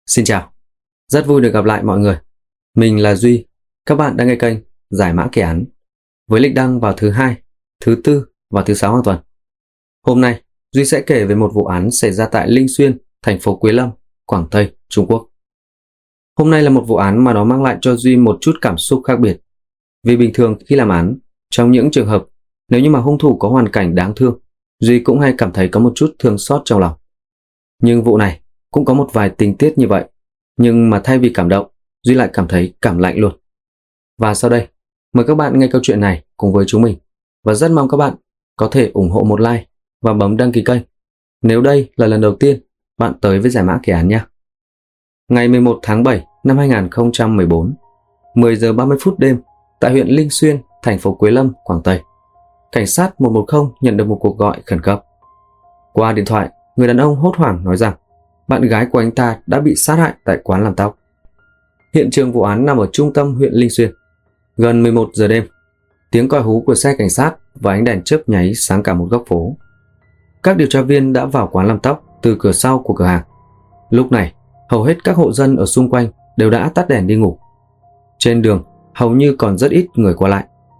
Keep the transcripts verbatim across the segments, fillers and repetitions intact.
Xin chào, rất vui được gặp lại mọi người. Mình là Duy, các bạn đang nghe kênh Giải mã kỳ án với lịch đăng vào thứ hai, thứ tư và thứ sáu hàng tuần. Hôm nay, Duy sẽ kể về một vụ án xảy ra tại Linh Xuyên, thành phố Quế Lâm, Quảng Tây, Trung Quốc. Hôm nay là một vụ án mà nó mang lại cho Duy một chút cảm xúc khác biệt. Vì bình thường khi làm án, trong những trường hợp nếu như mà hung thủ có hoàn cảnh đáng thương, Duy cũng hay cảm thấy có một chút thương xót trong lòng. Nhưng vụ này cũng có một vài tình tiết như vậy, nhưng mà thay vì cảm động, Duy lại cảm thấy cảm lạnh luôn. Và sau đây, mời các bạn nghe câu chuyện này cùng với chúng mình, và rất mong các bạn có thể ủng hộ một like và bấm đăng ký kênh nếu đây là lần đầu tiên bạn tới với Giải mã kỳ án nhé. Ngày mười một tháng bảy năm hai nghìn không trăm mười bốn, mười giờ ba mươi phút đêm, tại huyện Linh Xuyên, thành phố Quế Lâm, Quảng Tây, cảnh sát một một không nhận được một cuộc gọi khẩn cấp. Qua điện thoại, người đàn ông hốt hoảng nói rằng bạn gái của anh ta đã bị sát hại tại quán làm tóc. Hiện trường vụ án nằm ở trung tâm huyện Linh Xuyên. Gần mười một giờ đêm, tiếng còi hú của xe cảnh sát và ánh đèn chớp nháy sáng cả một góc phố. Các điều tra viên đã vào quán làm tóc từ cửa sau của cửa hàng. Lúc này, hầu hết các hộ dân ở xung quanh đều đã tắt đèn đi ngủ. Trên đường, hầu như còn rất ít người qua lại.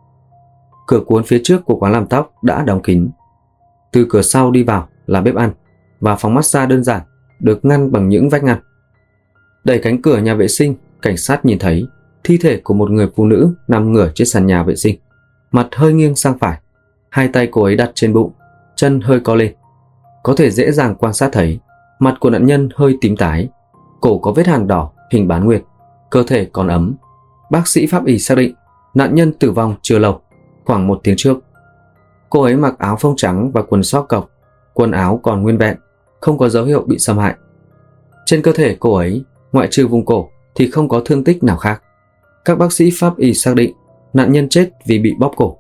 Cửa cuốn phía trước của quán làm tóc đã đóng kín. Từ cửa sau đi vào là bếp ăn và phòng massage đơn giản được ngăn bằng những vách ngăn. Đẩy cánh cửa nhà vệ sinh, cảnh sát nhìn thấy thi thể của một người phụ nữ nằm ngửa trên sàn nhà vệ sinh, mặt hơi nghiêng sang phải, hai tay cô ấy đặt trên bụng, chân hơi co lên. Có thể dễ dàng quan sát thấy mặt của nạn nhân hơi tím tái, cổ có vết hằn đỏ hình bán nguyệt, cơ thể còn ấm. Bác sĩ pháp y xác định nạn nhân tử vong chưa lâu, khoảng một tiếng trước. Cô ấy mặc áo phông trắng và quần sóc cộc, quần áo còn nguyên vẹn, không có dấu hiệu bị xâm hại. Trên cơ thể cô ấy, ngoại trừ vùng cổ thì không có thương tích nào khác. Các bác sĩ pháp y xác định nạn nhân chết vì bị bóp cổ.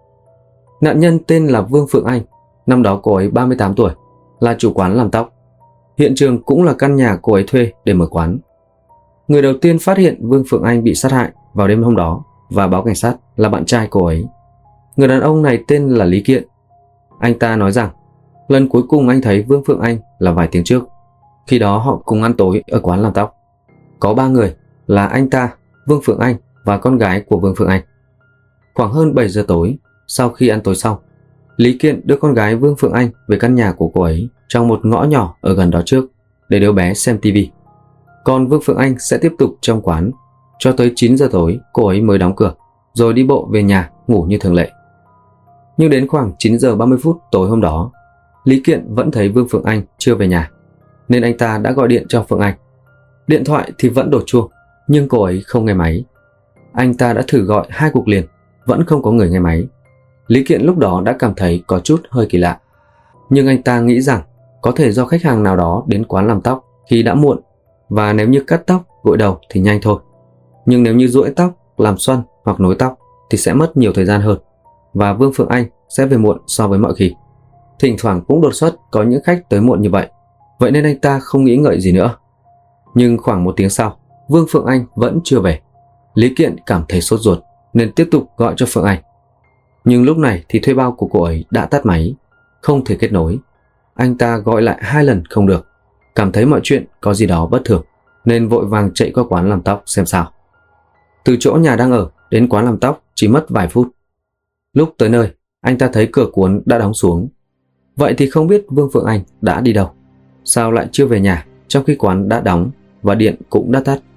Nạn nhân tên là Vương Phượng Anh, năm đó cô ấy ba mươi tám tuổi, là chủ quán làm tóc. Hiện trường cũng là căn nhà cô ấy thuê để mở quán. Người đầu tiên phát hiện Vương Phượng Anh bị sát hại vào đêm hôm đó và báo cảnh sát là bạn trai cô ấy. Người đàn ông này tên là Lý Kiện. Anh ta nói rằng lần cuối cùng anh thấy Vương Phượng Anh là vài tiếng trước. Khi đó họ cùng ăn tối ở quán làm tóc. Có ba người là anh ta, Vương Phượng Anh và con gái của Vương Phượng Anh. Khoảng hơn bảy giờ tối, sau khi ăn tối xong, Lý Kiện đưa con gái Vương Phượng Anh về căn nhà của cô ấy trong một ngõ nhỏ ở gần đó trước để đứa bé xem tivi. Còn Vương Phượng Anh sẽ tiếp tục trong quán cho tới chín giờ tối cô ấy mới đóng cửa, rồi đi bộ về nhà ngủ như thường lệ. Nhưng đến khoảng chín giờ ba mươi phút tối hôm đó, Lý Kiện vẫn thấy Vương Phượng Anh chưa về nhà, nên anh ta đã gọi điện cho Phượng Anh. Điện thoại thì vẫn đổ chuông, nhưng cô ấy không nghe máy. Anh ta đã thử gọi hai cuộc liền, vẫn không có người nghe máy. Lý Kiện lúc đó đã cảm thấy có chút hơi kỳ lạ. Nhưng anh ta nghĩ rằng có thể do khách hàng nào đó đến quán làm tóc khi đã muộn, và nếu như cắt tóc, gội đầu thì nhanh thôi. Nhưng nếu như duỗi tóc, làm xoăn hoặc nối tóc thì sẽ mất nhiều thời gian hơn, và Vương Phượng Anh sẽ về muộn so với mọi khi. Thỉnh thoảng cũng đột xuất có những khách tới muộn như vậy, vậy nên anh ta không nghĩ ngợi gì nữa. Nhưng khoảng một tiếng sau, Vương Phượng Anh vẫn chưa về. Lý Kiện cảm thấy sốt ruột nên tiếp tục gọi cho Phượng Anh. Nhưng lúc này thì thuê bao của cô ấy đã tắt máy, không thể kết nối. Anh ta gọi lại hai lần không được, cảm thấy mọi chuyện có gì đó bất thường nên vội vàng chạy qua quán làm tóc xem sao. Từ chỗ nhà đang ở đến quán làm tóc chỉ mất vài phút. Lúc tới nơi, anh ta thấy cửa cuốn đã đóng xuống. Vậy thì không biết Vương Phượng Anh đã đi đâu, sao lại chưa về nhà trong khi quán đã đóng và điện cũng đã tắt.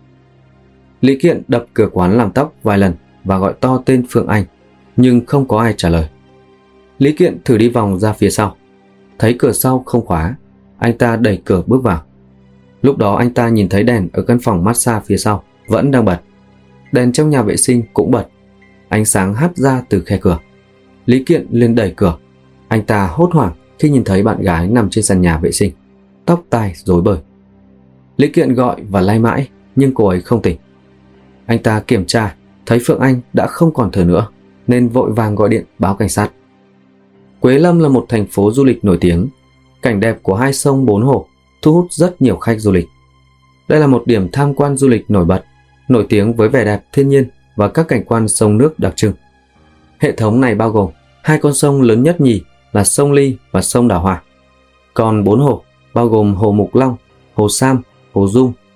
Lý Kiện đập cửa quán làm tóc vài lần và gọi to tên Phượng Anh, nhưng không có ai trả lời. Lý Kiện thử đi vòng ra phía sau, thấy cửa sau không khóa, anh ta đẩy cửa bước vào. Lúc đó anh ta nhìn thấy đèn ở căn phòng massage phía sau vẫn đang bật, đèn trong nhà vệ sinh cũng bật, ánh sáng hắt ra từ khe cửa. Lý Kiện liền đẩy cửa. Anh ta hốt hoảng khi nhìn thấy bạn gái nằm trên sàn nhà vệ sinh, tóc tai rối bời. Lý Kiện gọi và lay mãi nhưng cô ấy không tỉnh. Anh ta kiểm tra thấy Phượng Anh đã không còn thở nữa nên vội vàng gọi điện báo cảnh sát. Quế Lâm là một thành phố du lịch nổi tiếng. Cảnh đẹp của hai sông bốn hồ thu hút rất nhiều khách du lịch. Đây là một điểm tham quan du lịch nổi bật, nổi tiếng với vẻ đẹp thiên nhiên và các cảnh quan sông nước đặc trưng. Hệ thống này bao gồm hai con sông lớn nhất nhì là sông Ly và sông Đào Hòa. Còn bốn hồ bao gồm hồ Mục Long, hồ Sam, hồ Dung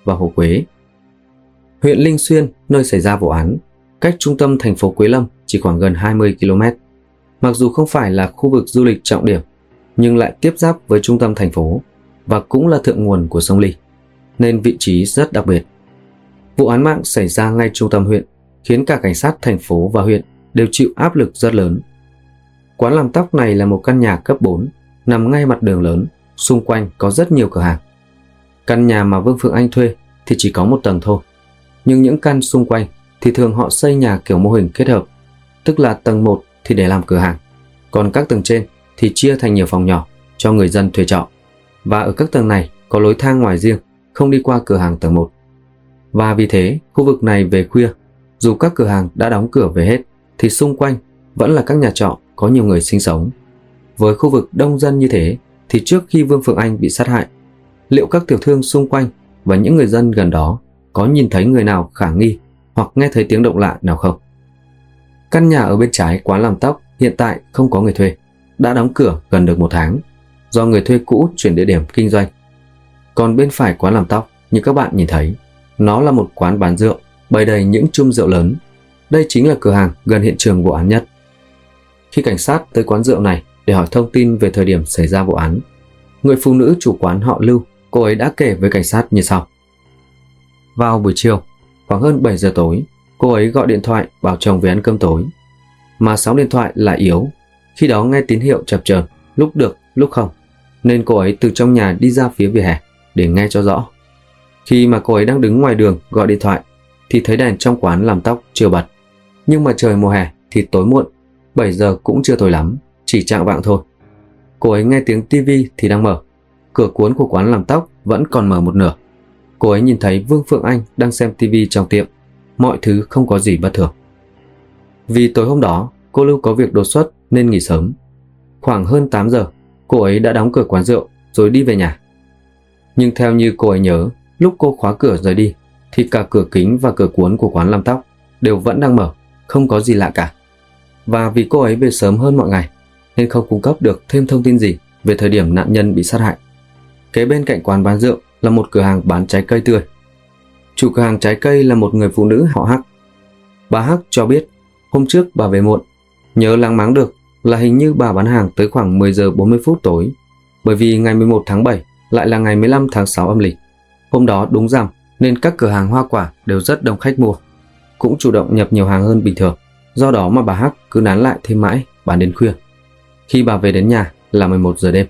và Hồ Quế. Huyện Linh Xuyên, nơi xảy ra vụ án, cách trung tâm thành phố Quế Lâm chỉ khoảng gần hai mươi ki lô mét. Mặc dù không phải là khu vực du lịch trọng điểm, nhưng lại tiếp giáp với trung tâm thành phố và cũng là thượng nguồn của sông Ly, nên vị trí rất đặc biệt. Vụ án mạng xảy ra ngay trung tâm huyện, khiến cả cảnh sát thành phố và huyện đều chịu áp lực rất lớn. Quán làm tóc này là một căn nhà cấp bốn, nằm ngay mặt đường lớn, xung quanh có rất nhiều cửa hàng. Căn nhà mà Vương Phượng Anh thuê thì chỉ có một tầng thôi, nhưng những căn xung quanh thì thường họ xây nhà kiểu mô hình kết hợp, tức là tầng một thì để làm cửa hàng, còn các tầng trên thì chia thành nhiều phòng nhỏ cho người dân thuê trọ. Và ở các tầng này có lối thang ngoài riêng, không đi qua cửa hàng tầng một. Và vì thế, khu vực này về khuya, dù các cửa hàng đã đóng cửa về hết, thì xung quanh vẫn là các nhà trọ có nhiều người sinh sống. Với khu vực đông dân như thế, thì trước khi Vương Phượng Anh bị sát hại, liệu các tiểu thương xung quanh và những người dân gần đó có nhìn thấy người nào khả nghi hoặc nghe thấy tiếng động lạ nào không? Căn nhà ở bên trái quán làm tóc hiện tại không có người thuê, đã đóng cửa gần được một tháng, do người thuê cũ chuyển địa điểm kinh doanh. Còn bên phải quán làm tóc, như các bạn nhìn thấy, nó là một quán bán rượu, bày đầy những chum rượu lớn. Đây chính là cửa hàng gần hiện trường vụ án nhất. Khi cảnh sát tới quán rượu này để hỏi thông tin về thời điểm xảy ra vụ án, người phụ nữ chủ quán họ Lưu, cô ấy đã kể với cảnh sát như sau. Vào buổi chiều, khoảng hơn bảy giờ tối, cô ấy gọi điện thoại bảo chồng về ăn cơm tối. Mà sóng điện thoại lại yếu, khi đó nghe tín hiệu chập chờn, lúc được, lúc không, nên cô ấy từ trong nhà đi ra phía vỉa hè để nghe cho rõ. Khi mà cô ấy đang đứng ngoài đường gọi điện thoại thì thấy đèn trong quán làm tóc chưa bật. Nhưng mà trời mùa hè thì tối muộn, bảy giờ cũng chưa tối lắm, chỉ chạng vạng thôi. Cô ấy nghe tiếng tivi thì đang mở, cửa cuốn của quán làm tóc vẫn còn mở một nửa. Cô ấy nhìn thấy Vương Phượng Anh đang xem tivi trong tiệm, mọi thứ không có gì bất thường. Vì tối hôm đó cô Lưu có việc đột xuất nên nghỉ sớm. Khoảng hơn tám giờ, cô ấy đã đóng cửa quán rượu rồi đi về nhà. Nhưng theo như cô ấy nhớ, lúc cô khóa cửa rời đi thì cả cửa kính và cửa cuốn của quán làm tóc đều vẫn đang mở, không có gì lạ cả. Và vì cô ấy về sớm hơn mọi ngày nên không cung cấp được thêm thông tin gì về thời điểm nạn nhân bị sát hại. Kế bên cạnh quán bán rượu là một cửa hàng bán trái cây tươi. Chủ cửa hàng trái cây là một người phụ nữ họ Hắc. Bà Hắc cho biết hôm trước bà về muộn, nhớ láng máng được là hình như bà bán hàng tới khoảng mười giờ bốn mươi phút tối, bởi vì ngày mười một tháng bảy lại là ngày mười lăm tháng sáu âm lịch. Hôm đó đúng rằm nên các cửa hàng hoa quả đều rất đông khách mua, cũng chủ động nhập nhiều hàng hơn bình thường. Do đó mà bà Hắc cứ nán lại thêm mãi, bán đến khuya. Khi bà về đến nhà là mười một giờ đêm.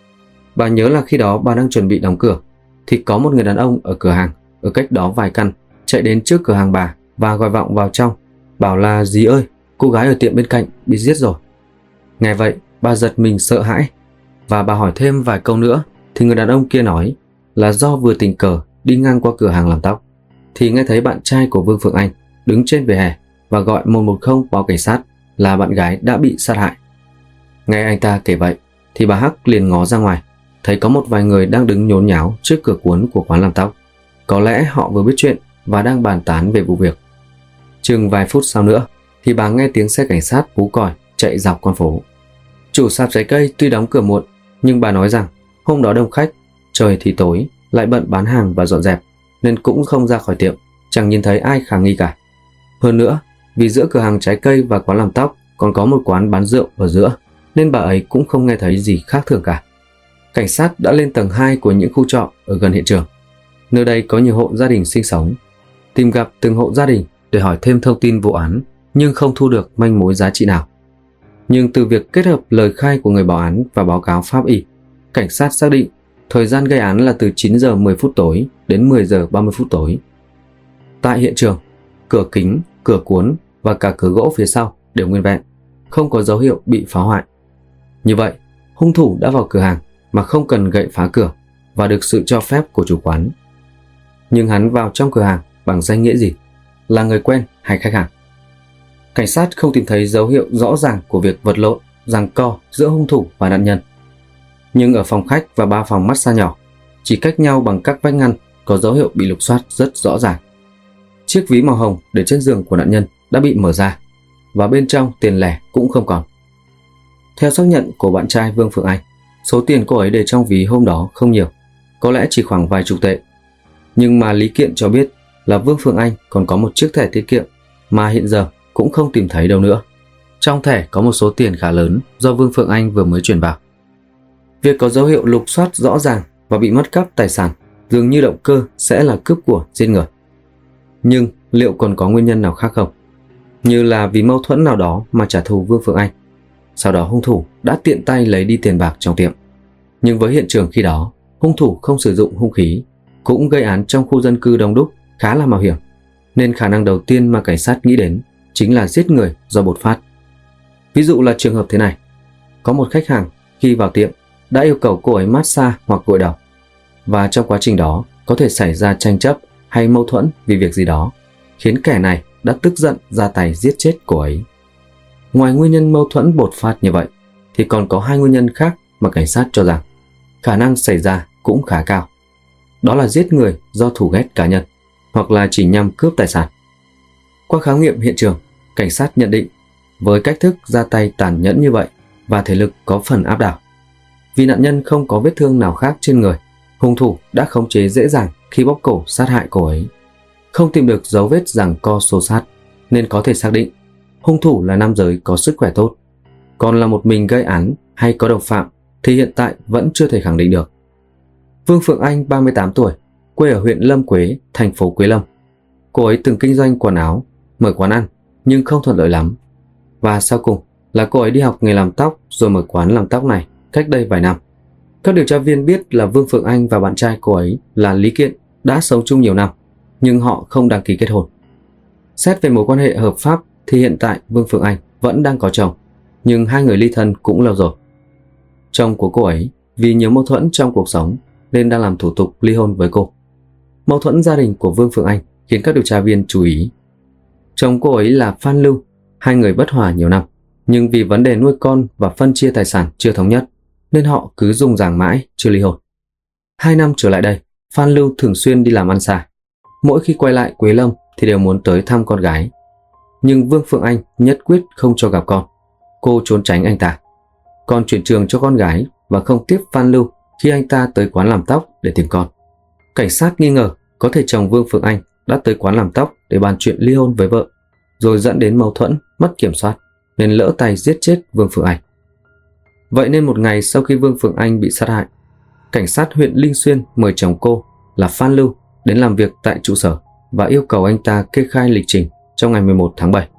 Bà nhớ là khi đó bà đang chuẩn bị đóng cửa thì có một người đàn ông ở cửa hàng ở cách đó vài căn chạy đến trước cửa hàng bà và gọi vọng vào trong, bảo là dì ơi, cô gái ở tiệm bên cạnh bị giết rồi. Nghe vậy bà giật mình sợ hãi, và bà hỏi thêm vài câu nữa thì người đàn ông kia nói là do vừa tình cờ đi ngang qua cửa hàng làm tóc thì nghe thấy bạn trai của Vương Phượng Anh đứng trên vỉa hè và gọi một một không báo cảnh sát là bạn gái đã bị sát hại. Nghe anh ta kể vậy thì bà Hắc liền ngó ra ngoài, thấy có một vài người đang đứng nhốn nháo trước cửa cuốn của quán làm tóc. Có lẽ họ vừa biết chuyện và đang bàn tán về vụ việc. Chừng vài phút sau nữa thì bà nghe tiếng xe cảnh sát hú còi chạy dọc con phố. Chủ sạp trái cây tuy đóng cửa muộn, nhưng bà nói rằng hôm đó đông khách, trời thì tối, lại bận bán hàng và dọn dẹp, nên cũng không ra khỏi tiệm, chẳng nhìn thấy ai khả nghi cả. Hơn nữa, vì giữa cửa hàng trái cây và quán làm tóc còn có một quán bán rượu ở giữa, nên bà ấy cũng không nghe thấy gì khác thường cả. Cảnh sát đã lên tầng hai của những khu trọ ở gần hiện trường. Nơi đây có nhiều hộ gia đình sinh sống. Tìm gặp từng hộ gia đình để hỏi thêm thông tin vụ án, nhưng không thu được manh mối giá trị nào. Nhưng từ việc kết hợp lời khai của người báo án và báo cáo pháp y, cảnh sát xác định thời gian gây án là từ chín giờ mười phút tối đến mười giờ ba mươi phút tối. Tại hiện trường, cửa kính, cửa cuốn và cả cửa gỗ phía sau đều nguyên vẹn, không có dấu hiệu bị phá hoại. Như vậy, hung thủ đã vào cửa hàng mà không cần gậy phá cửa và được sự cho phép của chủ quán. Nhưng hắn vào trong cửa hàng bằng danh nghĩa gì? Là người quen hay khách hàng? Cảnh sát không tìm thấy dấu hiệu rõ ràng của việc vật lộn, giằng co giữa hung thủ và nạn nhân. Nhưng ở phòng khách và ba phòng massage nhỏ, chỉ cách nhau bằng các vách ngăn, có dấu hiệu bị lục soát rất rõ ràng. Chiếc ví màu hồng để trên giường của nạn nhân đã bị mở ra, và bên trong tiền lẻ cũng không còn. Theo xác nhận của bạn trai Vương Phượng Anh, số tiền cô ấy để trong ví hôm đó không nhiều, có lẽ chỉ khoảng vài chục tệ. Nhưng mà Lý Kiện cho biết là Vương Phượng Anh còn có một chiếc thẻ tiết kiệm mà hiện giờ cũng không tìm thấy đâu nữa. Trong thẻ có một số tiền khá lớn do Vương Phượng Anh vừa mới chuyển vào. Việc có dấu hiệu lục soát rõ ràng và bị mất cắp tài sản dường như động cơ sẽ là cướp của giết người. Nhưng liệu còn có nguyên nhân nào khác không? Như là vì mâu thuẫn nào đó mà trả thù Vương Phượng Anh. Sau đó hung thủ đã tiện tay lấy đi tiền bạc trong tiệm. Nhưng với hiện trường khi đó, hung thủ không sử dụng hung khí, cũng gây án trong khu dân cư đông đúc khá là mạo hiểm, nên khả năng đầu tiên mà cảnh sát nghĩ đến chính là giết người do bột phát. Ví dụ là trường hợp thế này. Có một khách hàng khi vào tiệm đã yêu cầu cô ấy massage hoặc gội đầu, và trong quá trình đó có thể xảy ra tranh chấp hay mâu thuẫn vì việc gì đó, khiến kẻ này đã tức giận ra tay giết chết cô ấy. Ngoài nguyên nhân mâu thuẫn bột phát như vậy, thì còn có hai nguyên nhân khác mà cảnh sát cho rằng khả năng xảy ra cũng khá cao. Đó là giết người do thù ghét cá nhân, hoặc là chỉ nhằm cướp tài sản. Qua khám nghiệm hiện trường, cảnh sát nhận định với cách thức ra tay tàn nhẫn như vậy và thể lực có phần áp đảo, vì nạn nhân không có vết thương nào khác trên người, hung thủ đã khống chế dễ dàng khi bóp cổ sát hại cô ấy. Không tìm được dấu vết giằng co xô xát, nên có thể xác định hung thủ là nam giới có sức khỏe tốt. Còn là một mình gây án hay có đồng phạm thì hiện tại vẫn chưa thể khẳng định được. Vương Phượng Anh, ba mươi tám tuổi, quê ở huyện Lâm Quế, thành phố Quế Lâm. Cô ấy từng kinh doanh quần áo, mở quán ăn nhưng không thuận lợi lắm. Và sau cùng là cô ấy đi học nghề làm tóc rồi mở quán làm tóc này cách đây vài năm. Các điều tra viên biết là Vương Phượng Anh và bạn trai cô ấy là Lý Kiện đã sống chung nhiều năm, nhưng họ không đăng ký kết hôn. Xét về mối quan hệ hợp pháp thì hiện tại Vương Phượng Anh vẫn đang có chồng, nhưng hai người ly thân cũng lâu rồi. Chồng của cô ấy vì nhiều mâu thuẫn trong cuộc sống nên đang làm thủ tục ly hôn với cô. Mâu thuẫn gia đình của Vương Phượng Anh khiến các điều tra viên chú ý. Chồng cô ấy là Phan Lưu, hai người bất hòa nhiều năm, nhưng vì vấn đề nuôi con và phân chia tài sản chưa thống nhất nên họ cứ dùng giảng mãi chưa ly hôn. Hai năm trở lại đây, Phan Lưu thường xuyên đi làm ăn xa. Mỗi khi quay lại Quế Lâm thì đều muốn tới thăm con gái. Nhưng Vương Phượng Anh nhất quyết không cho gặp con. Cô trốn tránh anh ta, còn chuyển trường cho con gái và không tiếp Phan Lưu khi anh ta tới quán làm tóc để tìm con. Cảnh sát nghi ngờ có thể chồng Vương Phượng Anh đã tới quán làm tóc để bàn chuyện ly hôn với vợ, rồi dẫn đến mâu thuẫn, mất kiểm soát, nên lỡ tay giết chết Vương Phượng Anh. Vậy nên một ngày sau khi Vương Phượng Anh bị sát hại, cảnh sát huyện Linh Xuyên mời chồng cô là Phan Lưu đến làm việc tại trụ sở và yêu cầu anh ta kê khai lịch trình trong ngày mười một tháng bảy.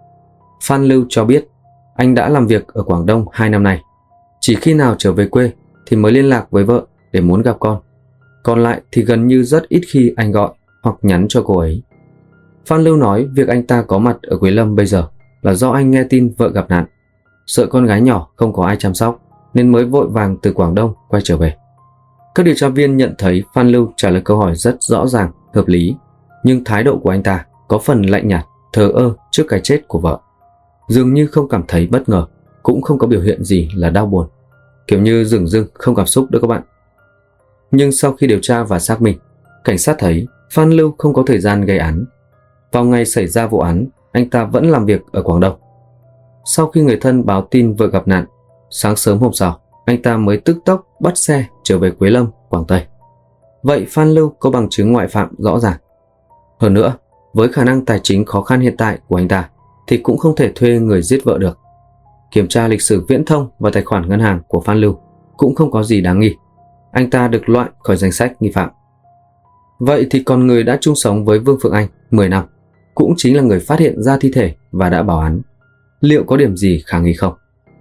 Phan Lưu cho biết anh đã làm việc ở Quảng Đông hai năm nay, chỉ khi nào trở về quê thì mới liên lạc với vợ để muốn gặp con. Còn lại thì gần như rất ít khi anh gọi hoặc nhắn cho cô ấy. Phan Lưu nói việc anh ta có mặt ở Quế Lâm bây giờ là do anh nghe tin vợ gặp nạn, sợ con gái nhỏ không có ai chăm sóc nên mới vội vàng từ Quảng Đông quay trở về. Các điều tra viên nhận thấy Phan Lưu trả lời câu hỏi rất rõ ràng, hợp lý, nhưng thái độ của anh ta có phần lạnh nhạt, thờ ơ trước cái chết của vợ. Dường như không cảm thấy bất ngờ, cũng không có biểu hiện gì là đau buồn, kiểu như dửng dưng không cảm xúc đó các bạn. Nhưng sau khi điều tra và xác minh, cảnh sát thấy Phan Lưu không có thời gian gây án. Vào ngày xảy ra vụ án, anh ta vẫn làm việc ở Quảng Đông. Sau khi người thân báo tin vợ gặp nạn, sáng sớm hôm sau, anh ta mới tức tốc bắt xe trở về Quế Lâm, Quảng Tây. Vậy Phan Lưu có bằng chứng ngoại phạm rõ ràng. Hơn nữa, với khả năng tài chính khó khăn hiện tại của anh ta, thì cũng không thể thuê người giết vợ được. Kiểm tra lịch sử viễn thông và tài khoản ngân hàng của Phan Lưu cũng không có gì đáng nghi. Anh ta được loại khỏi danh sách nghi phạm. Vậy thì còn người đã chung sống với Vương Phượng Anh mười năm, cũng chính là người phát hiện ra thi thể và đã báo án, liệu có điểm gì khả nghi không?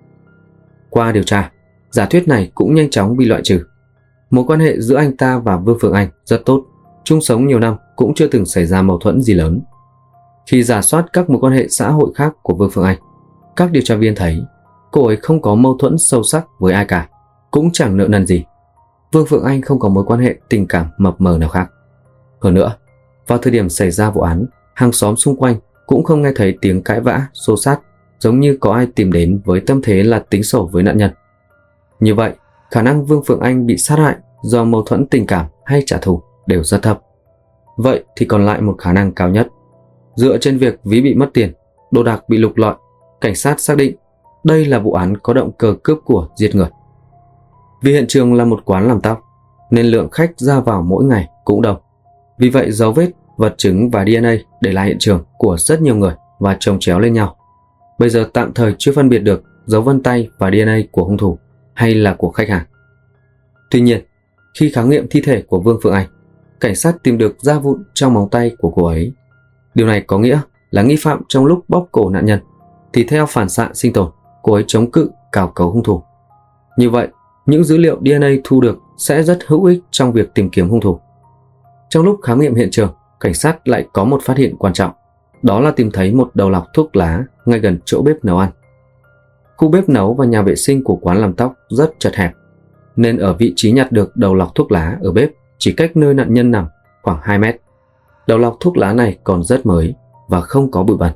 Qua điều tra, giả thuyết này cũng nhanh chóng bị loại trừ. Mối quan hệ giữa anh ta và Vương Phượng Anh rất tốt, chung sống nhiều năm cũng chưa từng xảy ra mâu thuẫn gì lớn. Khi rà soát các mối quan hệ xã hội khác của Vương Phượng Anh, các điều tra viên thấy cô ấy không có mâu thuẫn sâu sắc với ai cả, cũng chẳng nợ nần gì. Vương Phượng Anh không có mối quan hệ tình cảm mập mờ nào khác. Hơn nữa, vào thời điểm xảy ra vụ án, hàng xóm xung quanh cũng không nghe thấy tiếng cãi vã, xô xát, giống như có ai tìm đến với tâm thế là tính sổ với nạn nhân. Như vậy, khả năng Vương Phượng Anh bị sát hại do mâu thuẫn tình cảm hay trả thù đều rất thấp. Vậy thì còn lại một khả năng cao nhất. Dựa trên việc ví bị mất tiền, đồ đạc bị lục lọi, cảnh sát xác định đây là vụ án có động cơ cướp của giết người. Vì hiện trường là một quán làm tóc, nên lượng khách ra vào mỗi ngày cũng đông. Vì vậy dấu vết, vật chứng và đê en a để lại hiện trường của rất nhiều người và chồng chéo lên nhau. Bây giờ tạm thời chưa phân biệt được dấu vân tay và đê en a của hung thủ hay là của khách hàng. Tuy nhiên, khi khám nghiệm thi thể của Vương Phượng Anh, cảnh sát tìm được da vụn trong móng tay của cô ấy. Điều này có nghĩa là nghi phạm trong lúc bóp cổ nạn nhân thì theo phản xạ sinh tồn, cô ấy chống cự cào cấu hung thủ. Như vậy, những dữ liệu đê en a thu được sẽ rất hữu ích trong việc tìm kiếm hung thủ. Trong lúc khám nghiệm hiện trường, cảnh sát lại có một phát hiện quan trọng, đó là tìm thấy một đầu lọc thuốc lá ngay gần chỗ bếp nấu ăn. Khu bếp nấu và nhà vệ sinh của quán làm tóc rất chật hẹp, nên ở vị trí nhặt được đầu lọc thuốc lá ở bếp chỉ cách nơi nạn nhân nằm khoảng hai mét. Đầu lọc thuốc lá này còn rất mới và không có bụi bẩn.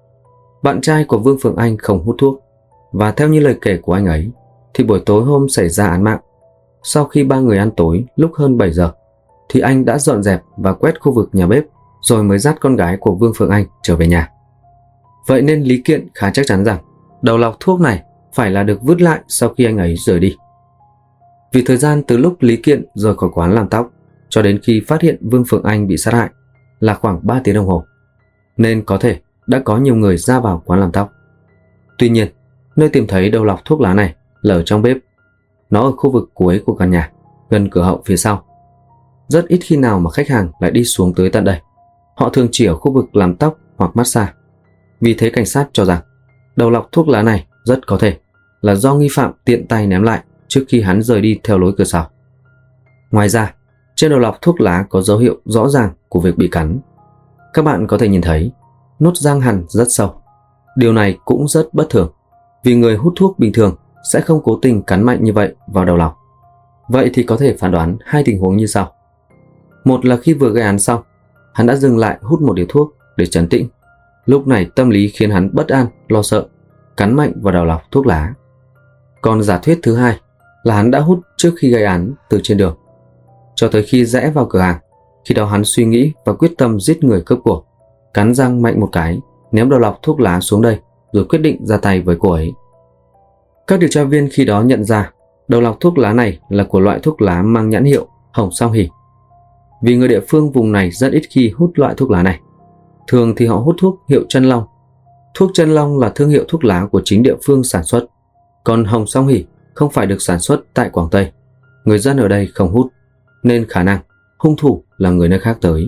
Bạn trai của Vương Phượng Anh không hút thuốc, và theo như lời kể của anh ấy, thì buổi tối hôm xảy ra án mạng, sau khi ba người ăn tối lúc hơn bảy giờ, thì anh đã dọn dẹp và quét khu vực nhà bếp rồi mới dắt con gái của Vương Phượng Anh trở về nhà. Vậy nên Lý Kiện khá chắc chắn rằng đầu lọc thuốc này phải là được vứt lại sau khi anh ấy rời đi. Vì thời gian từ lúc Lý Kiện rời khỏi quán làm tóc cho đến khi phát hiện Vương Phượng Anh bị sát hại là khoảng ba tiếng đồng hồ, nên có thể đã có nhiều người ra vào quán làm tóc. Tuy nhiên, nơi tìm thấy đầu lọc thuốc lá này là ở trong bếp. Nó ở khu vực cuối của căn nhà, gần cửa hậu phía sau. Rất ít khi nào mà khách hàng lại đi xuống tới tận đây. Họ thường chỉ ở khu vực làm tóc hoặc massage. Vì thế cảnh sát cho rằng đầu lọc thuốc lá này rất có thể là do nghi phạm tiện tay ném lại trước khi hắn rời đi theo lối cửa sau. Ngoài ra, trên đầu lọc thuốc lá có dấu hiệu rõ ràng của việc bị cắn. Các bạn có thể nhìn thấy nốt răng hằn rất sâu. Điều này cũng rất bất thường, vì người hút thuốc bình thường sẽ không cố tình cắn mạnh như vậy vào đầu lọc. Vậy thì có thể phán đoán hai tình huống như sau. Một là khi vừa gây án xong, hắn đã dừng lại hút một điếu thuốc để trấn tĩnh. Lúc này tâm lý khiến hắn bất an, lo sợ, cắn mạnh vào đầu lọc thuốc lá. Còn giả thuyết thứ hai là hắn đã hút trước khi gây án từ trên đường, cho tới khi rẽ vào cửa hàng. Khi đó hắn suy nghĩ và quyết tâm giết người cướp của, cắn răng mạnh một cái, ném đầu lọc thuốc lá xuống đây rồi quyết định ra tay với cô ấy. Các điều tra viên khi đó nhận ra đầu lọc thuốc lá này là của loại thuốc lá mang nhãn hiệu Hồng Song Hỉ. Vì người địa phương vùng này rất ít khi hút loại thuốc lá này. Thường thì họ hút thuốc hiệu Chân Long. Thuốc Chân Long là thương hiệu thuốc lá của chính địa phương sản xuất, còn Hồng Song Hỉ không phải được sản xuất tại Quảng Tây. Người dân ở đây không hút, nên khả năng hung thủ là người nơi khác tới.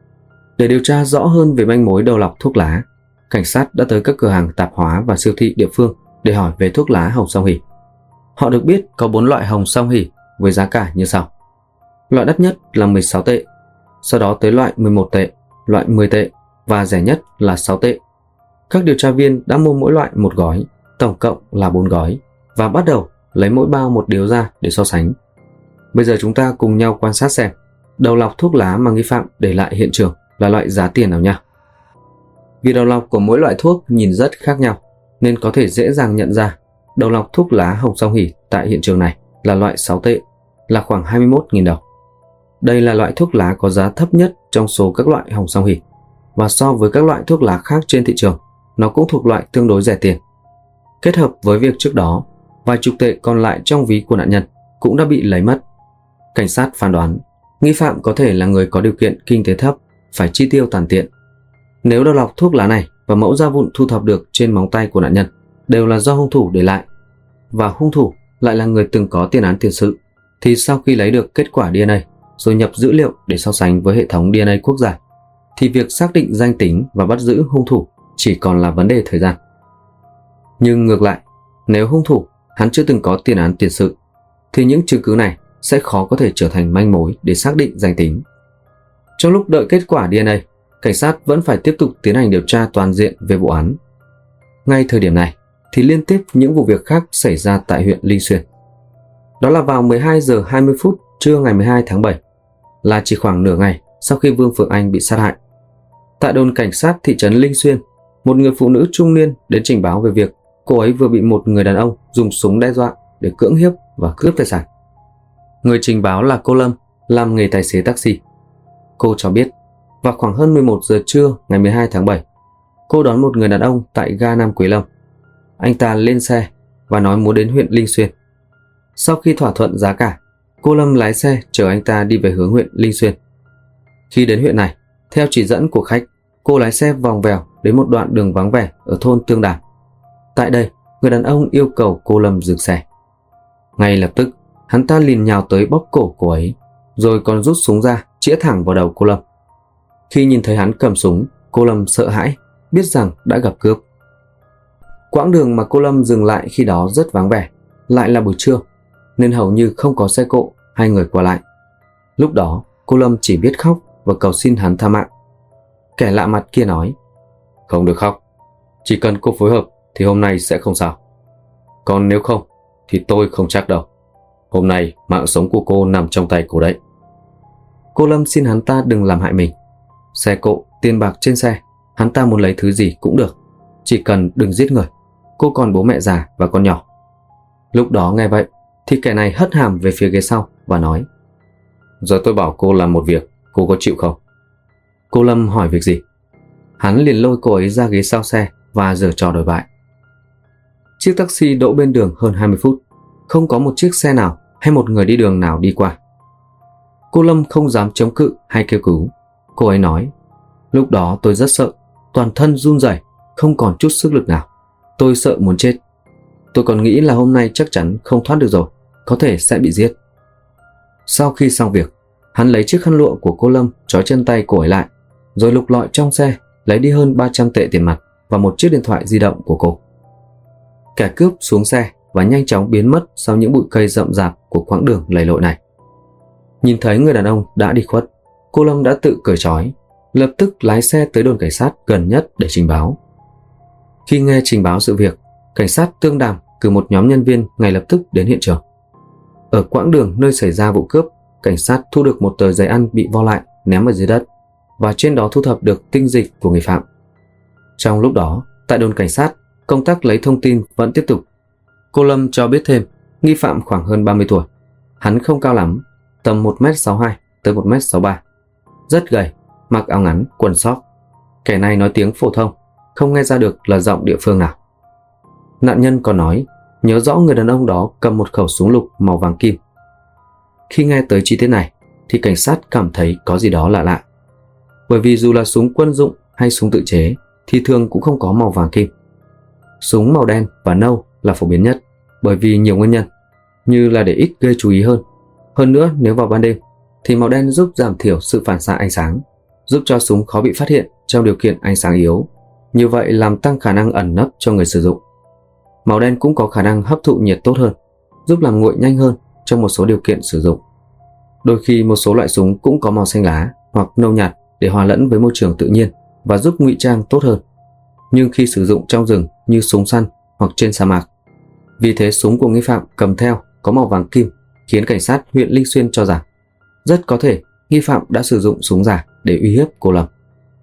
Để điều tra rõ hơn về manh mối đầu lọc thuốc lá, cảnh sát đã tới các cửa hàng tạp hóa và siêu thị địa phương để hỏi về thuốc lá Hồng Song Hỉ. Họ được biết có bốn loại Hồng Song Hỉ với giá cả như sau. Loại đắt nhất là mười sáu tệ, sau đó tới loại mười một tệ, loại mười tệ và rẻ nhất là sáu tệ. Các điều tra viên đã mua mỗi loại một gói, tổng cộng là bốn gói, và bắt đầu lấy mỗi bao một điếu ra để so sánh. Bây giờ chúng ta cùng nhau quan sát xem đầu lọc thuốc lá mà nghi phạm để lại hiện trường là loại giá tiền nào nhé. Vì đầu lọc của mỗi loại thuốc nhìn rất khác nhau, nên có thể dễ dàng nhận ra đầu lọc thuốc lá Hồng Song Hỉ tại hiện trường này là loại sáu tệ, là khoảng hai mươi mốt nghìn đồng. Đây là loại thuốc lá có giá thấp nhất trong số các loại Hồng Song Hỉ, và so với các loại thuốc lá khác trên thị trường, nó cũng thuộc loại tương đối rẻ tiền. Kết hợp với việc trước đó, vài chục tệ còn lại trong ví của nạn nhân cũng đã bị lấy mất. Cảnh sát phán đoán nghi phạm có thể là người có điều kiện kinh tế thấp, phải chi tiêu tàn tiện. Nếu đầu lọc thuốc lá này và mẫu da vụn thu thập được trên móng tay của nạn nhân đều là do hung thủ để lại, và hung thủ lại là người từng có tiền án tiền sự, thì sau khi lấy được kết quả đê en a rồi nhập dữ liệu để so sánh với hệ thống đê en a quốc gia, thì việc xác định danh tính và bắt giữ hung thủ chỉ còn là vấn đề thời gian. Nhưng ngược lại, nếu hung thủ hắn chưa từng có tiền án tiền sự, thì những chứng cứ này sẽ khó có thể trở thành manh mối để xác định danh tính. Trong lúc đợi kết quả đê en a, cảnh sát vẫn phải tiếp tục tiến hành điều tra toàn diện về vụ án. Ngay thời điểm này thì liên tiếp những vụ việc khác xảy ra tại huyện Linh Xuyên. Đó là vào mười hai giờ hai mươi phút trưa ngày mười hai tháng bảy, là chỉ khoảng nửa ngày sau khi Vương Phượng Anh bị sát hại. Tại đồn cảnh sát thị trấn Linh Xuyên, một người phụ nữ trung niên đến trình báo về việc cô ấy vừa bị một người đàn ông dùng súng đe dọa để cưỡng hiếp và cướp tài sản. Người trình báo là cô Lâm, làm nghề tài xế taxi. Cô cho biết, vào khoảng hơn mười một giờ trưa ngày mười hai tháng bảy, cô đón một người đàn ông tại ga Nam Quế Lâm. Anh ta lên xe và nói muốn đến huyện Linh Xuyên. Sau khi thỏa thuận giá cả, cô Lâm lái xe chở anh ta đi về hướng huyện Linh Xuyên. Khi đến huyện này, theo chỉ dẫn của khách, cô lái xe vòng vèo đến một đoạn đường vắng vẻ ở thôn Tương Đàm. Tại đây, người đàn ông yêu cầu cô Lâm dừng xe. Ngay lập tức, hắn ta liền nhào tới bóp cổ cô ấy, rồi còn rút súng ra chĩa thẳng vào đầu cô Lâm. Khi nhìn thấy hắn cầm súng, cô Lâm sợ hãi, biết rằng đã gặp cướp. Quãng đường mà cô Lâm dừng lại khi đó rất vắng vẻ, lại là buổi trưa, nên hầu như không có xe cộ hay người qua lại. Lúc đó, cô Lâm chỉ biết khóc và cầu xin hắn tha mạng. Kẻ lạ mặt kia nói: "Không được khóc, chỉ cần cô phối hợp thì hôm nay sẽ không sao. Còn nếu không thì tôi không chắc đâu. Hôm nay mạng sống của cô nằm trong tay cô đấy." Cô Lâm xin hắn ta đừng làm hại mình. Xe cộ, tiền bạc trên xe, hắn ta muốn lấy thứ gì cũng được, chỉ cần đừng giết người. Cô còn bố mẹ già và con nhỏ. Lúc đó nghe vậy thì kẻ này hất hàm về phía ghế sau và nói: "Giờ tôi bảo cô làm một việc, cô có chịu không?" Cô Lâm hỏi việc gì. Hắn liền lôi cô ấy ra ghế sau xe và giở trò đồi bại. Chiếc taxi đỗ bên đường hơn hai mươi phút, không có một chiếc xe nào hay một người đi đường nào đi qua. Cô Lâm không dám chống cự hay kêu cứu. Cô ấy nói: "Lúc đó tôi rất sợ, toàn thân run rẩy, không còn chút sức lực nào. Tôi sợ muốn chết. Tôi còn nghĩ là hôm nay chắc chắn không thoát được rồi, có thể sẽ bị giết." Sau khi xong việc, hắn lấy chiếc khăn lụa của cô Lâm trói chân tay cô ấy lại, rồi lục lọi trong xe lấy đi hơn ba trăm tệ tiền mặt và một chiếc điện thoại di động của cô. Kẻ cướp xuống xe và nhanh chóng biến mất sau những bụi cây rậm rạp của quãng đường lầy lội này. Nhìn thấy người đàn ông đã đi khuất, cô Lâm đã tự cởi trói, lập tức lái xe tới đồn cảnh sát gần nhất để trình báo. Khi nghe trình báo sự việc, cảnh sát Tương Đàm cử một nhóm nhân viên ngay lập tức đến hiện trường. Ở quãng đường nơi xảy ra vụ cướp, cảnh sát thu được một tờ giấy ăn bị vo lại ném ở dưới đất, và trên đó thu thập được tinh dịch của nghi phạm. Trong lúc đó, tại đồn cảnh sát, công tác lấy thông tin vẫn tiếp tục. Cô Lâm cho biết thêm, nghi phạm khoảng hơn ba mươi tuổi. Hắn không cao lắm, tầm một mét sáu mươi hai tới một mét sáu mươi ba. Rất gầy, mặc áo ngắn, quần sóc. Kẻ này nói tiếng phổ thông, không nghe ra được là giọng địa phương nào. Nạn nhân còn nói, nhớ rõ người đàn ông đó cầm một khẩu súng lục màu vàng kim. Khi nghe tới chi tiết này, thì cảnh sát cảm thấy có gì đó lạ lạ. Bởi vì dù là súng quân dụng hay súng tự chế, thì thường cũng không có màu vàng kim. Súng màu đen và nâu là phổ biến nhất, bởi vì nhiều nguyên nhân, như là để ít gây chú ý hơn. Hơn nữa, nếu vào ban đêm, thì màu đen giúp giảm thiểu sự phản xạ ánh sáng, giúp cho súng khó bị phát hiện trong điều kiện ánh sáng yếu, như vậy làm tăng khả năng ẩn nấp cho người sử dụng. Màu đen cũng có khả năng hấp thụ nhiệt tốt hơn, giúp làm nguội nhanh hơn trong một số điều kiện sử dụng. Đôi khi một số loại súng cũng có màu xanh lá hoặc nâu nhạt để hòa lẫn với môi trường tự nhiên và giúp ngụy trang tốt hơn. Nhưng khi sử dụng trong rừng như súng săn hoặc trên sa mạc, vì thế súng của nghi phạm cầm theo có màu vàng kim khiến cảnh sát huyện Linh Xuyên cho rằng rất có thể nghi phạm đã sử dụng súng giả để uy hiếp cô Lâm.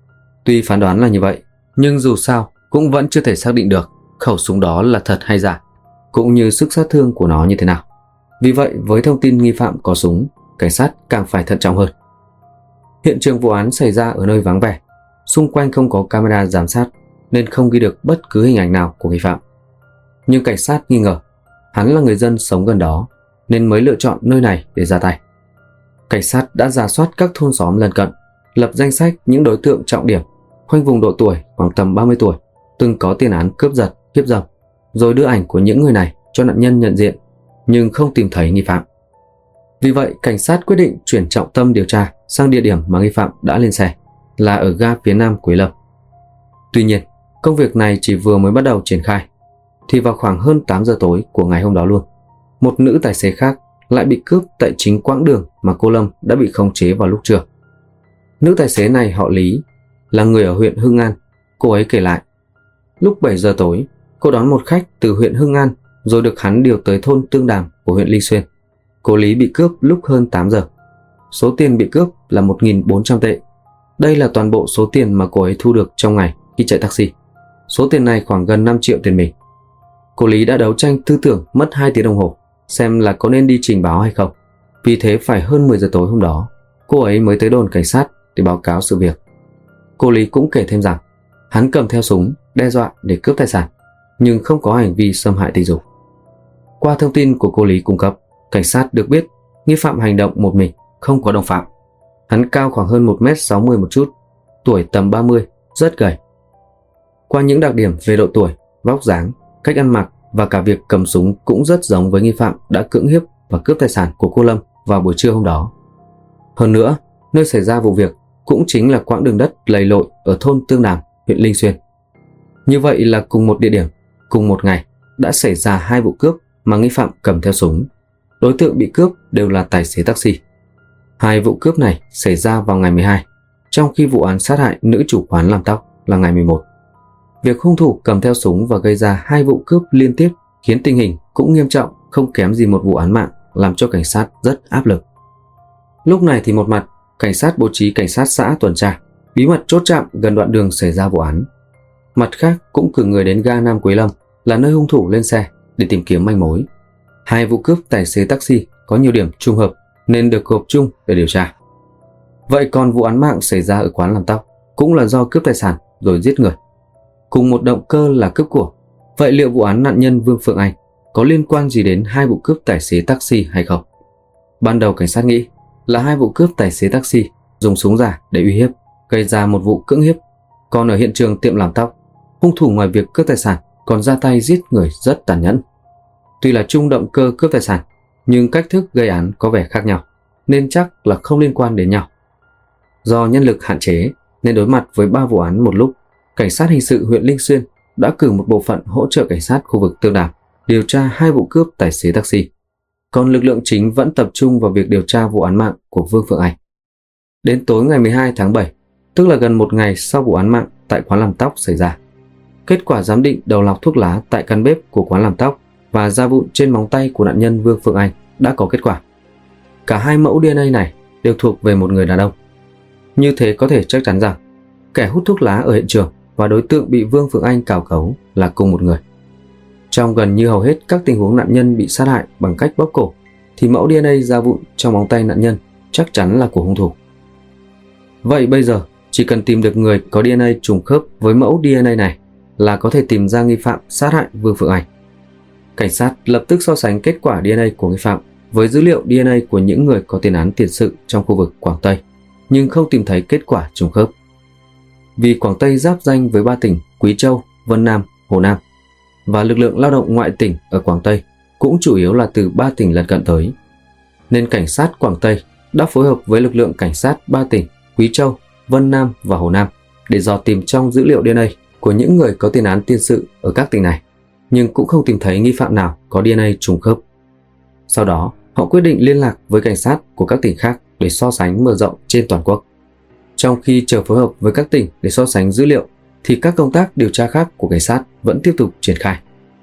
Tuy phán đoán là như vậy, nhưng dù sao cũng vẫn chưa thể xác định được khẩu súng đó là thật hay giả, cũng như sức sát thương của nó như thế nào. Vì vậy, với thông tin nghi phạm có súng, cảnh sát càng phải thận trọng hơn. Hiện trường vụ án xảy ra ở nơi vắng vẻ, xung quanh không có camera giám sát nên không ghi được bất cứ hình ảnh nào của nghi phạm. Nhưng cảnh sát nghi ngờ hắn là người dân sống gần đó nên mới lựa chọn nơi này để ra tay. Cảnh sát đã rà soát các thôn xóm lân cận, lập danh sách những đối tượng trọng điểm, khoanh vùng độ tuổi khoảng tầm ba mươi tuổi, từng có tiền án cướp giật, hiếp dâm, rồi đưa ảnh của những người này cho nạn nhân nhận diện, nhưng không tìm thấy nghi phạm. Vì vậy, cảnh sát quyết định chuyển trọng tâm điều tra sang địa điểm mà nghi phạm đã lên xe, là ở ga phía nam Quế Lâm. Tuy nhiên, công việc này chỉ vừa mới bắt đầu triển khai, thì vào khoảng hơn tám giờ tối của ngày hôm đó luôn, một nữ tài xế khác lại bị cướp tại chính quãng đường mà cô Lâm đã bị khống chế vào lúc trưa. Nữ tài xế này họ Lý, là người ở huyện Hưng An. Cô ấy kể lại, lúc bảy giờ tối, cô đón một khách từ huyện Hưng An rồi được hắn điều tới thôn Tương Đàm của huyện Linh Xuyên. Cô Lý bị cướp lúc hơn tám giờ. Số tiền bị cướp là một nghìn bốn trăm tệ. Đây là toàn bộ số tiền mà cô ấy thu được trong ngày khi chạy taxi. Số tiền này khoảng gần năm triệu tiền mình. Cô Lý đã đấu tranh tư tưởng mất hai tiếng đồng hồ xem là có nên đi trình báo hay không. Vì thế phải hơn mười giờ tối hôm đó, cô ấy mới tới đồn cảnh sát để báo cáo sự việc. Cô Lý cũng kể thêm rằng hắn cầm theo súng đe dọa để cướp tài sản, nhưng không có hành vi xâm hại tình dục. Qua thông tin của cô Lý cung cấp, cảnh sát được biết nghi phạm hành động một mình, không có đồng phạm. Hắn cao khoảng hơn một mét sáu mươi một chút, tuổi tầm ba mươi, rất gầy. Qua những đặc điểm về độ tuổi, vóc dáng, cách ăn mặc và cả việc cầm súng cũng rất giống với nghi phạm đã cưỡng hiếp và cướp tài sản của cô Lâm vào buổi trưa hôm đó. Hơn nữa, nơi xảy ra vụ việc cũng chính là quãng đường đất lầy lội ở thôn Tương Đàm, huyện Linh Xuyên. Như vậy là cùng một địa điểm, cùng một ngày đã xảy ra hai vụ cướp mà nghi phạm cầm theo súng. Đối tượng bị cướp đều là tài xế taxi. Hai vụ cướp này xảy ra vào ngày mười hai, trong khi vụ án sát hại nữ chủ quán làm tóc là ngày mười một. Việc hung thủ cầm theo súng và gây ra hai vụ cướp liên tiếp khiến tình hình cũng nghiêm trọng, không kém gì một vụ án mạng, làm cho cảnh sát rất áp lực. Lúc này thì một mặt, cảnh sát bố trí cảnh sát xã tuần tra, bí mật chốt chạm gần đoạn đường xảy ra vụ án. Mặt khác cũng cử người đến ga Nam Quế Lâm là nơi hung thủ lên xe để tìm kiếm manh mối. Hai vụ cướp tài xế taxi có nhiều điểm trùng hợp nên được gộp chung để điều tra. Vậy còn vụ án mạng xảy ra ở quán làm tóc cũng là do cướp tài sản rồi giết người, cùng một động cơ là cướp của. Vậy liệu vụ án nạn nhân Vương Phượng Anh có liên quan gì đến hai vụ cướp tài xế taxi hay không? Ban đầu cảnh sát nghĩ là hai vụ cướp tài xế taxi dùng súng giả để uy hiếp, gây ra một vụ cưỡng hiếp. Còn ở hiện trường tiệm làm tóc, hung thủ ngoài việc cướp tài sản còn ra tay giết người rất tàn nhẫn. Tuy là chung động cơ cướp tài sản, nhưng cách thức gây án có vẻ khác nhau, nên chắc là không liên quan đến nhau. Do nhân lực hạn chế nên đối mặt với ba vụ án một lúc, cảnh sát hình sự huyện Linh Xuyên đã cử một bộ phận hỗ trợ cảnh sát khu vực Tương Đàm điều tra hai vụ cướp tài xế taxi. Còn lực lượng chính vẫn tập trung vào việc điều tra vụ án mạng của Vương Phượng Anh. Đến tối ngày mười hai tháng bảy, tức là gần một ngày sau vụ án mạng tại quán làm tóc xảy ra, kết quả giám định đầu lọc thuốc lá tại căn bếp của quán làm tóc và da vụn trên móng tay của nạn nhân Vương Phượng Anh đã có kết quả. Cả hai mẫu đê en a này đều thuộc về một người đàn ông. Như thế có thể chắc chắn rằng kẻ hút thuốc lá ở hiện trường và đối tượng bị Vương Phượng Anh cào cấu là cùng một người. Trong gần như hầu hết các tình huống nạn nhân bị sát hại bằng cách bóp cổ thì mẫu đê en a da vụn trong móng tay nạn nhân chắc chắn là của hung thủ. Vậy bây giờ chỉ cần tìm được người có đê en a trùng khớp với mẫu đê en a này là có thể tìm ra nghi phạm sát hại Vương Phượng Anh. Cảnh sát lập tức so sánh kết quả đê en a của nghi phạm với dữ liệu đê en a của những người có tiền án tiền sự trong khu vực Quảng Tây, nhưng không tìm thấy kết quả trùng khớp. Vì Quảng Tây giáp ranh với ba tỉnh Quý Châu, Vân Nam, Hồ Nam, và lực lượng lao động ngoại tỉnh ở Quảng Tây cũng chủ yếu là từ ba tỉnh lân cận tới, nên cảnh sát Quảng Tây đã phối hợp với lực lượng cảnh sát ba tỉnh Quý Châu, Vân Nam và Hồ Nam để dò tìm trong dữ liệu đê en a của những người có tiền án tiền sự ở các tỉnh này, nhưng cũng không tìm thấy nghi phạm nào có đê en a trùng khớp. Sau đó, họ quyết định liên lạc với cảnh sát của các tỉnh khác để so sánh mở rộng trên toàn quốc. Trong khi chờ phối hợp với các tỉnh để so sánh dữ liệu, thì các công tác điều tra khác của cảnh sát vẫn tiếp tục triển khai.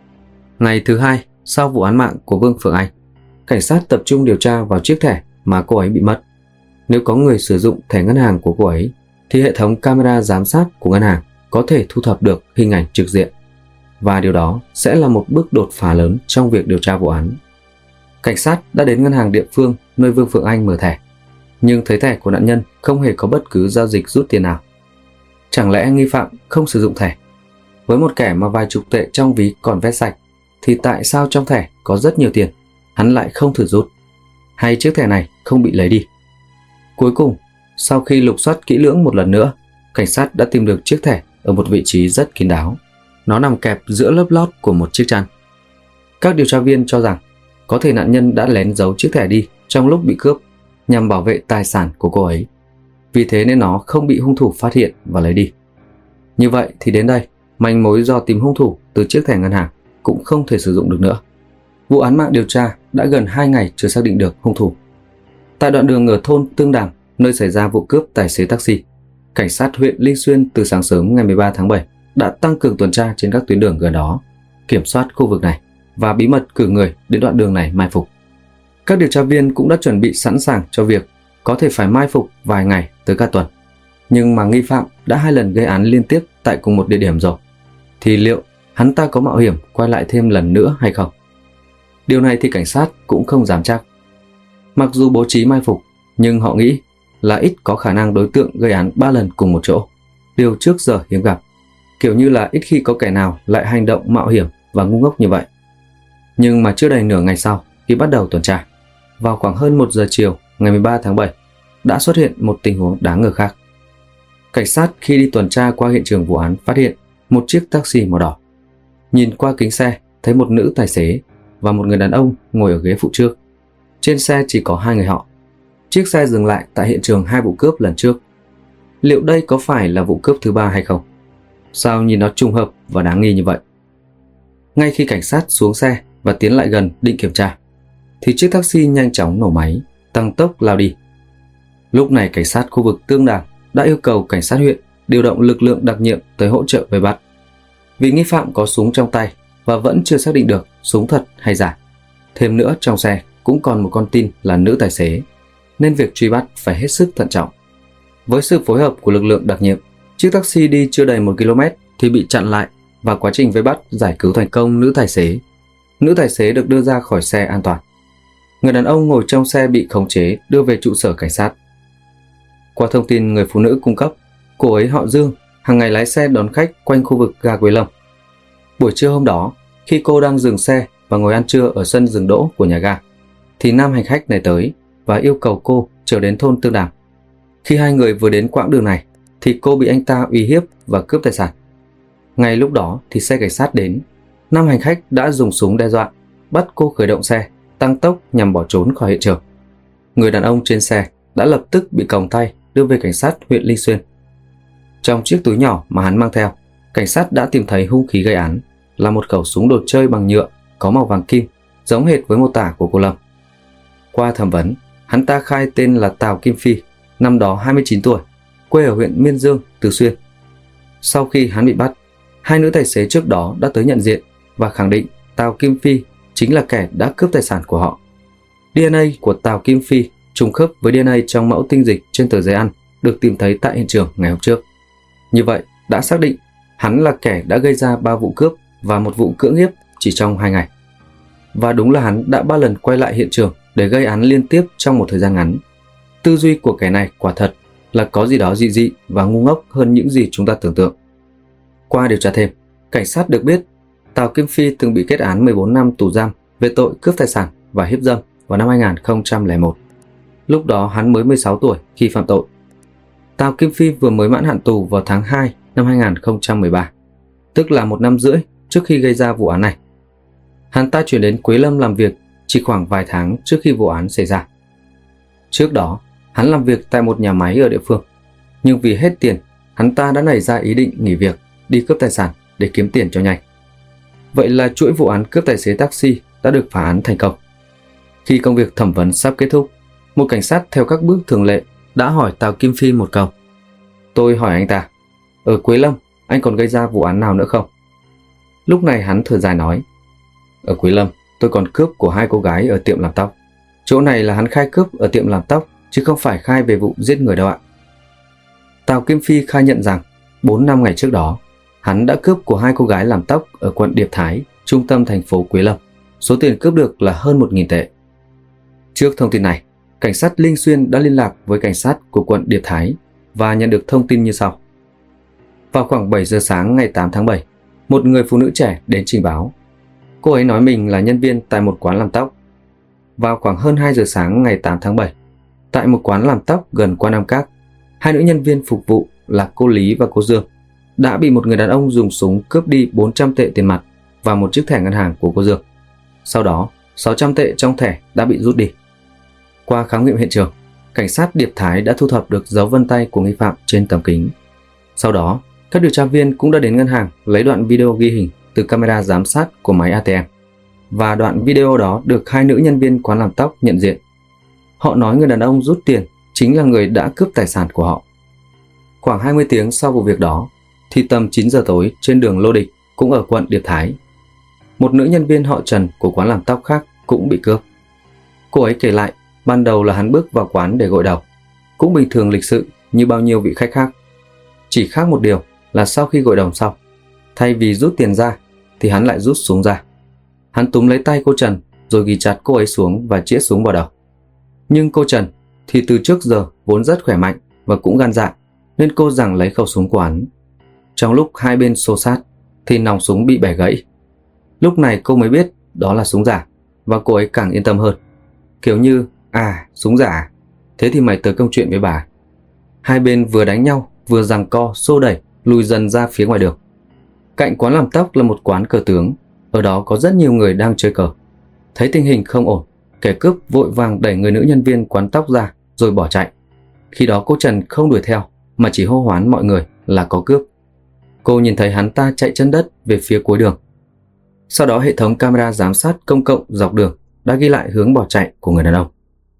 Ngày thứ hai sau vụ án mạng của Vương Phượng Anh, cảnh sát tập trung điều tra vào chiếc thẻ mà cô ấy bị mất. Nếu có người sử dụng thẻ ngân hàng của cô ấy, thì hệ thống camera giám sát của ngân hàng có thể thu thập được hình ảnh trực diện, và điều đó sẽ là một bước đột phá lớn trong việc điều tra vụ án. Cảnh sát đã đến ngân hàng địa phương nơi Vương Phượng Anh mở thẻ, nhưng thấy thẻ của nạn nhân không hề có bất cứ giao dịch rút tiền nào. Chẳng lẽ nghi phạm không sử dụng thẻ? Với một kẻ mà vài chục tệ trong ví còn vét sạch, thì tại sao trong thẻ có rất nhiều tiền, hắn lại không thử rút? Hay chiếc thẻ này không bị lấy đi? Cuối cùng, sau khi lục soát kỹ lưỡng một lần nữa, cảnh sát đã tìm được chiếc thẻ ở một vị trí rất kín đáo. Nó nằm kẹp giữa lớp lót của một chiếc chăn. Các điều tra viên cho rằng có thể nạn nhân đã lén giấu chiếc thẻ đi trong lúc bị cướp nhằm bảo vệ tài sản của cô ấy. Vì thế nên nó không bị hung thủ phát hiện và lấy đi. Như vậy thì đến đây, manh mối do tìm hung thủ từ chiếc thẻ ngân hàng cũng không thể sử dụng được nữa. Vụ án mạng điều tra đã gần hai ngày chưa xác định được hung thủ. Tại đoạn đường ở thôn Tương Đàm, nơi xảy ra vụ cướp tài xế taxi, cảnh sát huyện Linh Xuyên từ sáng sớm ngày mười ba tháng bảy đã tăng cường tuần tra trên các tuyến đường gần đó, kiểm soát khu vực này và bí mật cử người đến đoạn đường này mai phục. Các điều tra viên cũng đã chuẩn bị sẵn sàng cho việc có thể phải mai phục vài ngày tới cả tuần. Nhưng mà nghi phạm đã hai lần gây án liên tiếp tại cùng một địa điểm rồi, thì liệu hắn ta có mạo hiểm quay lại thêm lần nữa hay không? Điều này thì cảnh sát cũng không dám chắc. Mặc dù bố trí mai phục, nhưng họ nghĩ là ít có khả năng đối tượng gây án ba lần cùng một chỗ, điều trước giờ hiếm gặp. Kiểu như là ít khi có kẻ nào lại hành động mạo hiểm và ngu ngốc như vậy. Nhưng mà chưa đầy nửa ngày sau khi bắt đầu tuần tra, vào khoảng hơn một giờ chiều ngày mười ba tháng bảy, đã xuất hiện một tình huống đáng ngờ khác. Cảnh sát khi đi tuần tra qua hiện trường vụ án phát hiện một chiếc taxi màu đỏ. Nhìn qua kính xe thấy một nữ tài xế và một người đàn ông ngồi ở ghế phụ trước. Trên xe chỉ có hai người họ. Chiếc xe dừng lại tại hiện trường hai vụ cướp lần trước. Liệu đây có phải là vụ cướp thứ ba hay không? Sao nhìn nó trùng hợp và đáng nghi như vậy? Ngay khi cảnh sát xuống xe và tiến lại gần định kiểm tra, thì chiếc taxi nhanh chóng nổ máy, tăng tốc lao đi. Lúc này cảnh sát khu vực Tương Đàng đã yêu cầu cảnh sát huyện điều động lực lượng đặc nhiệm tới hỗ trợ vây bắt. Vì nghi phạm có súng trong tay và vẫn chưa xác định được súng thật hay giả. Thêm nữa, trong xe cũng còn một con tin là nữ tài xế, nên việc truy bắt phải hết sức thận trọng. Với sự phối hợp của lực lượng đặc nhiệm, chiếc taxi đi chưa đầy một ki lô mét thì bị chặn lại và quá trình vây bắt giải cứu thành công nữ tài xế. Nữ tài xế được đưa ra khỏi xe an toàn. Người đàn ông ngồi trong xe bị khống chế đưa về trụ sở cảnh sát. Qua thông tin người phụ nữ cung cấp, cô ấy họ Dương, hàng ngày lái xe đón khách quanh khu vực ga Quế Lâm. Buổi trưa hôm đó, khi cô đang dừng xe và ngồi ăn trưa ở sân dừng đỗ của nhà ga, thì nam hành khách này tới và yêu cầu cô trở đến thôn Tương Đàng. Khi hai người vừa đến quãng đường này, thì cô bị anh ta uy hiếp và cướp tài sản. Ngay lúc đó thì xe cảnh sát đến. Nam hành khách đã dùng súng đe dọa, bắt cô khởi động xe, tăng tốc nhằm bỏ trốn khỏi hiện trường. Người đàn ông trên xe đã lập tức bị còng tay đưa về cảnh sát huyện Linh Xuyên. Trong chiếc túi nhỏ mà hắn mang theo, cảnh sát đã tìm thấy hung khí gây án là một khẩu súng đồ chơi bằng nhựa có màu vàng kim, giống hệt với mô tả của cô Lâm. Qua thẩm vấn, hắn ta khai tên là Tào Kim Phi, năm đó hai mươi chín tuổi, quê ở huyện Miên Dương, Từ Xuyên. Sau khi hắn bị bắt, hai nữ tài xế trước đó đã tới nhận diện và khẳng định Tào Kim Phi chính là kẻ đã cướp tài sản của họ. đê en a của Tào Kim Phi trùng khớp với đê en a trong mẫu tinh dịch trên tờ giấy ăn được tìm thấy tại hiện trường ngày hôm trước. Như vậy, đã xác định hắn là kẻ đã gây ra ba vụ cướp và một vụ cưỡng hiếp chỉ trong hai ngày. Và đúng là hắn đã ba lần quay lại hiện trường để gây án liên tiếp trong một thời gian ngắn. Tư duy của kẻ này quả thật là có gì đó dị dị và ngu ngốc hơn những gì chúng ta tưởng tượng. Qua điều tra thêm, cảnh sát được biết Tào Kim Phi từng bị kết án mười bốn năm tù giam về tội cướp tài sản và hiếp dâm vào năm hai nghìn không trăm lẻ một. Lúc đó hắn mới mười sáu tuổi khi phạm tội. Tào Kim Phi vừa mới mãn hạn tù vào tháng hai năm hai nghìn không trăm mười ba, tức là một năm rưỡi trước khi gây ra vụ án này. Hắn ta chuyển đến Quế Lâm làm việc chỉ khoảng vài tháng trước khi vụ án xảy ra. Trước đó, hắn làm việc tại một nhà máy ở địa phương, nhưng vì hết tiền, hắn ta đã nảy ra ý định nghỉ việc, đi cướp tài sản để kiếm tiền cho nhanh. Vậy là chuỗi vụ án cướp tài xế taxi đã được phá án thành công. Khi công việc thẩm vấn sắp kết thúc, một cảnh sát theo các bước thường lệ đã hỏi Tào Kim Phi một câu. Tôi hỏi anh ta, ở Quế Lâm, anh còn gây ra vụ án nào nữa không? Lúc này hắn thở dài nói, ở Quế Lâm, tôi còn cướp của hai cô gái ở tiệm làm tóc. Chỗ này là hắn khai cướp ở tiệm làm tóc, chứ không phải khai về vụ giết người đâu ạ. Tào Kim Phi khai nhận rằng, bốn năm ngày trước đó, hắn đã cướp của hai cô gái làm tóc ở quận Điệp Thái, trung tâm thành phố Quế Lâm. Số tiền cướp được là hơn một nghìn tệ. Trước thông tin này, cảnh sát Linh Xuyên đã liên lạc với cảnh sát của quận Điệp Thái và nhận được thông tin như sau. Vào khoảng bảy giờ sáng ngày tám tháng bảy, một người phụ nữ trẻ đến trình báo. Cô ấy nói mình là nhân viên tại một quán làm tóc. Vào khoảng hơn hai giờ sáng ngày tám tháng bảy, tại một quán làm tóc gần Quan Nam Các, hai nữ nhân viên phục vụ là cô Lý và cô Dương đã bị một người đàn ông dùng súng cướp đi bốn trăm tệ tiền mặt và một chiếc thẻ ngân hàng của cô Dương. Sau đó, sáu trăm tệ trong thẻ đã bị rút đi. Qua khám nghiệm hiện trường, cảnh sát Điệp Thái đã thu thập được dấu vân tay của nghi phạm trên tấm kính. Sau đó, các điều tra viên cũng đã đến ngân hàng lấy đoạn video ghi hình từ camera giám sát của máy a tê em. Và đoạn video đó được hai nữ nhân viên quán làm tóc nhận diện. Họ nói người đàn ông rút tiền chính là người đã cướp tài sản của họ. Khoảng hai mươi tiếng sau vụ việc đó, thì tầm chín giờ tối trên đường Lô Địch, cũng ở quận Điệp Thái, một nữ nhân viên họ Trần của quán làm tóc khác cũng bị cướp. Cô ấy kể lại, ban đầu là hắn bước vào quán để gội đầu, cũng bình thường lịch sự như bao nhiêu vị khách khác. Chỉ khác một điều là sau khi gội đầu xong, thay vì rút tiền ra thì hắn lại rút súng ra. Hắn túm lấy tay cô Trần rồi ghì chặt cô ấy xuống và chĩa súng vào đầu. Nhưng cô Trần thì từ trước giờ vốn rất khỏe mạnh và cũng gan dạ, nên cô giằng lấy khẩu súng của hắn. Trong lúc hai bên xô sát thì nòng súng bị bẻ gãy. Lúc này cô mới biết đó là súng giả và cô ấy càng yên tâm hơn. Kiểu như, à, súng giả, thế thì mày tới công chuyện với bà. Hai bên vừa đánh nhau, vừa giằng co, xô đẩy, lùi dần ra phía ngoài đường. Cạnh quán làm tóc là một quán cờ tướng, ở đó có rất nhiều người đang chơi cờ. Thấy tình hình không ổn, kẻ cướp vội vàng đẩy người nữ nhân viên quán tóc ra rồi bỏ chạy. Khi đó cô Trần không đuổi theo mà chỉ hô hoán mọi người là có cướp. Cô nhìn thấy hắn ta chạy chân đất về phía cuối đường. Sau đó hệ thống camera giám sát công cộng dọc đường đã ghi lại hướng bỏ chạy của người đàn ông.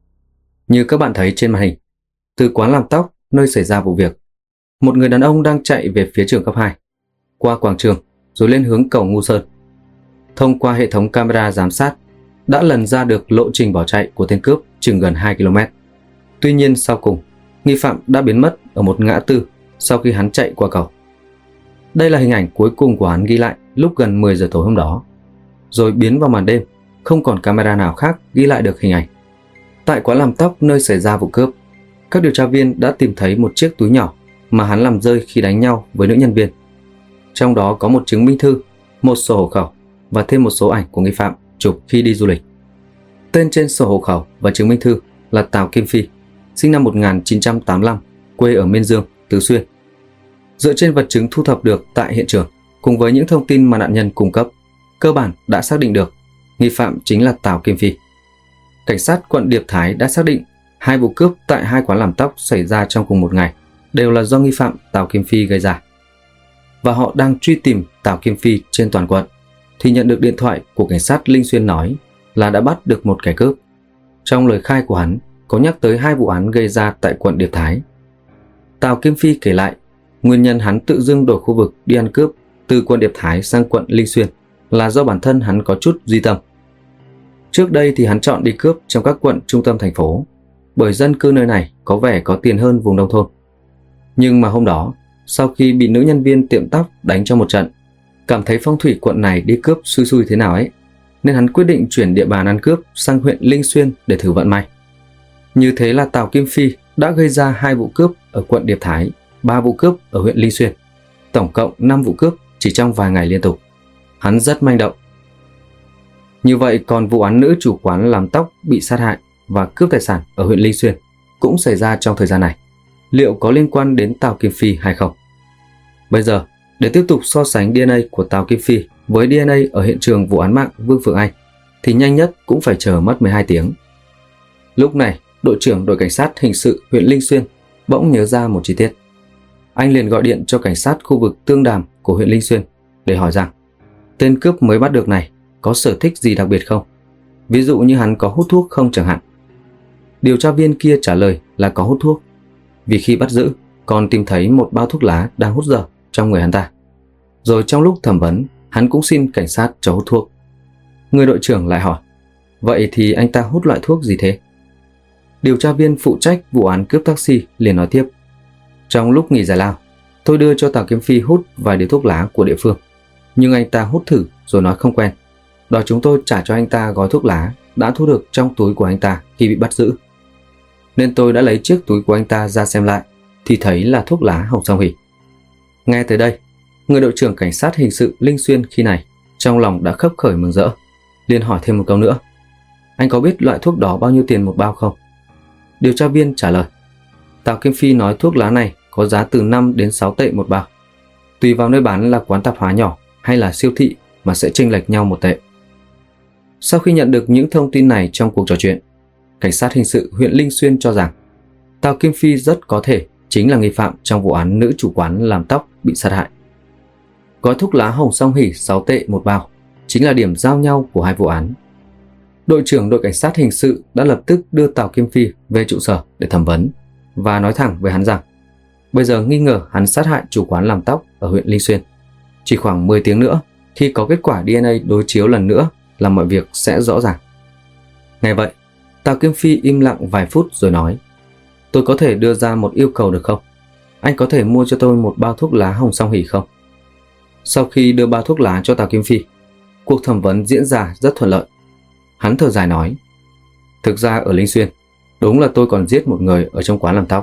Như các bạn thấy trên màn hình, từ quán làm tóc nơi xảy ra vụ việc, một người đàn ông đang chạy về phía trường cấp hai, qua quảng trường rồi lên hướng cầu Ngu Sơn. Thông qua hệ thống camera giám sát đã lần ra được lộ trình bỏ chạy của tên cướp chừng gần hai ki lô mét. Tuy nhiên sau cùng, nghi phạm đã biến mất ở một ngã tư sau khi hắn chạy qua cầu. Đây là hình ảnh cuối cùng của hắn ghi lại lúc gần mười giờ tối hôm đó, rồi biến vào màn đêm, không còn camera nào khác ghi lại được hình ảnh. Tại quán làm tóc nơi xảy ra vụ cướp, các điều tra viên đã tìm thấy một chiếc túi nhỏ mà hắn làm rơi khi đánh nhau với nữ nhân viên. Trong đó có một chứng minh thư, một sổ hộ khẩu và thêm một số ảnh của nghi phạm chụp khi đi du lịch. Tên trên sổ hộ khẩu và chứng minh thư là Tào Kim Phi, sinh năm một nghìn chín trăm tám mươi lăm, quê ở Miên Dương, Tứ Xuyên. Dựa trên vật chứng thu thập được tại hiện trường, cùng với những thông tin mà nạn nhân cung cấp, cơ bản đã xác định được nghi phạm chính là Tào Kim Phi. Cảnh sát quận Điệp Thái đã xác định hai vụ cướp tại hai quán làm tóc xảy ra trong cùng một ngày đều là do nghi phạm Tào Kim Phi gây ra. Và họ đang truy tìm Tào Kim Phi trên toàn quận, thì nhận được điện thoại của cảnh sát Linh Xuyên nói là đã bắt được một kẻ cướp. Trong lời khai của hắn có nhắc tới hai vụ án gây ra tại quận Điệp Thái. Tào Kim Phi kể lại nguyên nhân hắn tự dưng đổi khu vực đi ăn cướp từ quận Điệp Thái sang quận Linh Xuyên là do bản thân hắn có chút duy tâm. Trước đây thì hắn chọn đi cướp trong các quận trung tâm thành phố, bởi dân cư nơi này có vẻ có tiền hơn vùng nông thôn. Nhưng mà hôm đó, sau khi bị nữ nhân viên tiệm tóc đánh cho một trận, cảm thấy phong thủy quận này đi cướp xui xui thế nào ấy, nên hắn quyết định chuyển địa bàn ăn cướp sang huyện Linh Xuyên để thử vận may. Như thế là Tào Kim Phi đã gây ra hai vụ cướp ở quận Điệp Thái, ba vụ cướp ở huyện Linh Xuyên, tổng cộng năm vụ cướp chỉ trong vài ngày liên tục. Hắn rất manh động. Như vậy còn vụ án nữ chủ quán làm tóc bị sát hại và cướp tài sản ở huyện Linh Xuyên cũng xảy ra trong thời gian này. Liệu có liên quan đến Tào Kim Phi hay không? Bây giờ, để tiếp tục so sánh đê en a của Tào Kim Phi với đê en a ở hiện trường vụ án mạng Vương Phượng Anh thì nhanh nhất cũng phải chờ mất mười hai tiếng. Lúc này, đội trưởng đội cảnh sát hình sự huyện Linh Xuyên bỗng nhớ ra một chi tiết. Anh liền gọi điện cho cảnh sát khu vực Tương Đàm của huyện Linh Xuyên để hỏi rằng tên cướp mới bắt được này có sở thích gì đặc biệt không? Ví dụ như hắn có hút thuốc không chẳng hạn. Điều tra viên kia trả lời là có hút thuốc, vì khi bắt giữ còn tìm thấy một bao thuốc lá đang hút dở trong người hắn ta. Rồi trong lúc thẩm vấn, hắn cũng xin cảnh sát cho hút thuốc. Người đội trưởng lại hỏi, vậy thì anh ta hút loại thuốc gì thế? Điều tra viên phụ trách vụ án cướp taxi liền nói tiếp, trong lúc nghỉ giải lao, tôi đưa cho Tào Kim Phi hút vài điếu thuốc lá của địa phương, nhưng anh ta hút thử rồi nói không quen. Đòi chúng tôi trả cho anh ta gói thuốc lá đã thu được trong túi của anh ta khi bị bắt giữ. Nên tôi đã lấy chiếc túi của anh ta ra xem lại, thì thấy là thuốc lá hồng song hỉ. Nghe tới đây, người đội trưởng cảnh sát hình sự Linh Xuyên khi này trong lòng đã khấp khởi mừng rỡ, liền hỏi thêm một câu nữa, anh có biết loại thuốc đó bao nhiêu tiền một bao không? Điều tra viên trả lời, Tào Kim Phi nói thuốc lá này có giá từ năm đến sáu tệ một bao, tùy vào nơi bán là quán tạp hóa nhỏ hay là siêu thị mà sẽ chênh lệch nhau một tệ. Sau khi nhận được những thông tin này trong cuộc trò chuyện, cảnh sát hình sự huyện Linh Xuyên cho rằng Tào Kim Phi rất có thể chính là nghi phạm trong vụ án nữ chủ quán làm tóc bị sát hại. Gói thuốc lá hồng song hỉ sáu tệ một bao chính là điểm giao nhau của hai vụ án. Đội trưởng đội cảnh sát hình sự đã lập tức đưa Tào Kim Phi về trụ sở để thẩm vấn và nói thẳng với hắn rằng bây giờ nghi ngờ hắn sát hại chủ quán làm tóc ở huyện Linh Xuyên. Chỉ khoảng mười tiếng nữa, khi có kết quả đê en a đối chiếu lần nữa là mọi việc sẽ rõ ràng. Nghe vậy, Tào Kim Phi im lặng vài phút rồi nói, tôi có thể đưa ra một yêu cầu được không? Anh có thể mua cho tôi một bao thuốc lá hồng song hỉ không? Sau khi đưa bao thuốc lá cho Tào Kim Phi, cuộc thẩm vấn diễn ra rất thuận lợi. Hắn thở dài nói, thực ra ở Linh Xuyên, đúng là tôi còn giết một người ở trong quán làm tóc.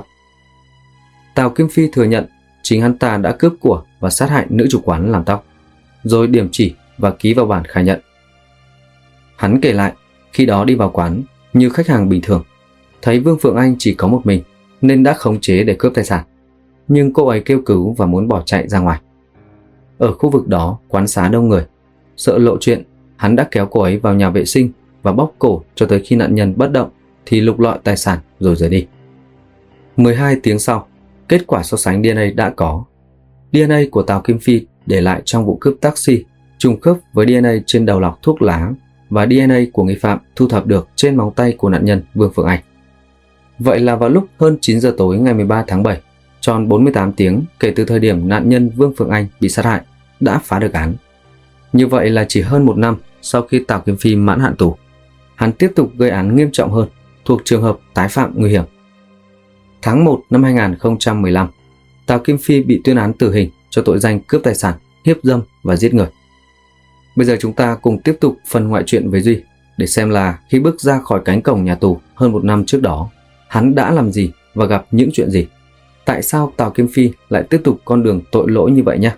Tào Kim Phi thừa nhận chính hắn ta đã cướp của và sát hại nữ chủ quán làm tóc, rồi điểm chỉ và ký vào bản khai nhận. Hắn kể lại, khi đó đi vào quán như khách hàng bình thường, thấy Vương Phượng Anh chỉ có một mình nên đã khống chế để cướp tài sản, nhưng cô ấy kêu cứu và muốn bỏ chạy ra ngoài. Ở khu vực đó quán xá đông người, sợ lộ chuyện, hắn đã kéo cô ấy vào nhà vệ sinh và bóp cổ cho tới khi nạn nhân bất động thì lục lọi tài sản rồi rời đi. mười hai tiếng sau, kết quả so sánh đê en a đã có. đê en a của Tào Kim Phi để lại trong vụ cướp taxi trùng khớp với đê en a trên đầu lọc thuốc lá và đê en a của nghi phạm thu thập được trên móng tay của nạn nhân Vương Phượng Anh. Vậy là vào lúc hơn chín giờ tối ngày mười ba tháng bảy, tròn bốn mươi tám tiếng kể từ thời điểm nạn nhân Vương Phượng Anh bị sát hại, đã phá được án. Như vậy là chỉ hơn một năm sau khi Tào Kim Phi mãn hạn tù, hắn tiếp tục gây án nghiêm trọng hơn, thuộc trường hợp tái phạm nguy hiểm. Tháng một năm hai nghìn không trăm mười lăm, Tào Kim Phi bị tuyên án tử hình cho tội danh cướp tài sản, hiếp dâm và giết người. Bây giờ chúng ta cùng tiếp tục phần ngoại truyện với Duy để xem là khi bước ra khỏi cánh cổng nhà tù hơn một năm trước đó, hắn đã làm gì và gặp những chuyện gì. Tại sao Tào Kim Phi lại tiếp tục con đường tội lỗi như vậy nhé?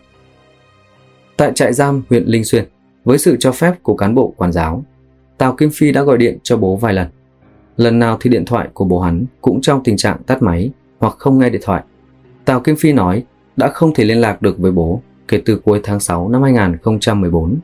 Tại trại giam huyện Linh Xuyên, với sự cho phép của cán bộ quản giáo, Tào Kim Phi đã gọi điện cho bố vài lần. Lần nào thì điện thoại của bố hắn cũng trong tình trạng tắt máy hoặc không nghe điện thoại. Tào Kim Phi nói đã không thể liên lạc được với bố kể từ cuối tháng sáu năm hai nghìn không trăm mười bốn.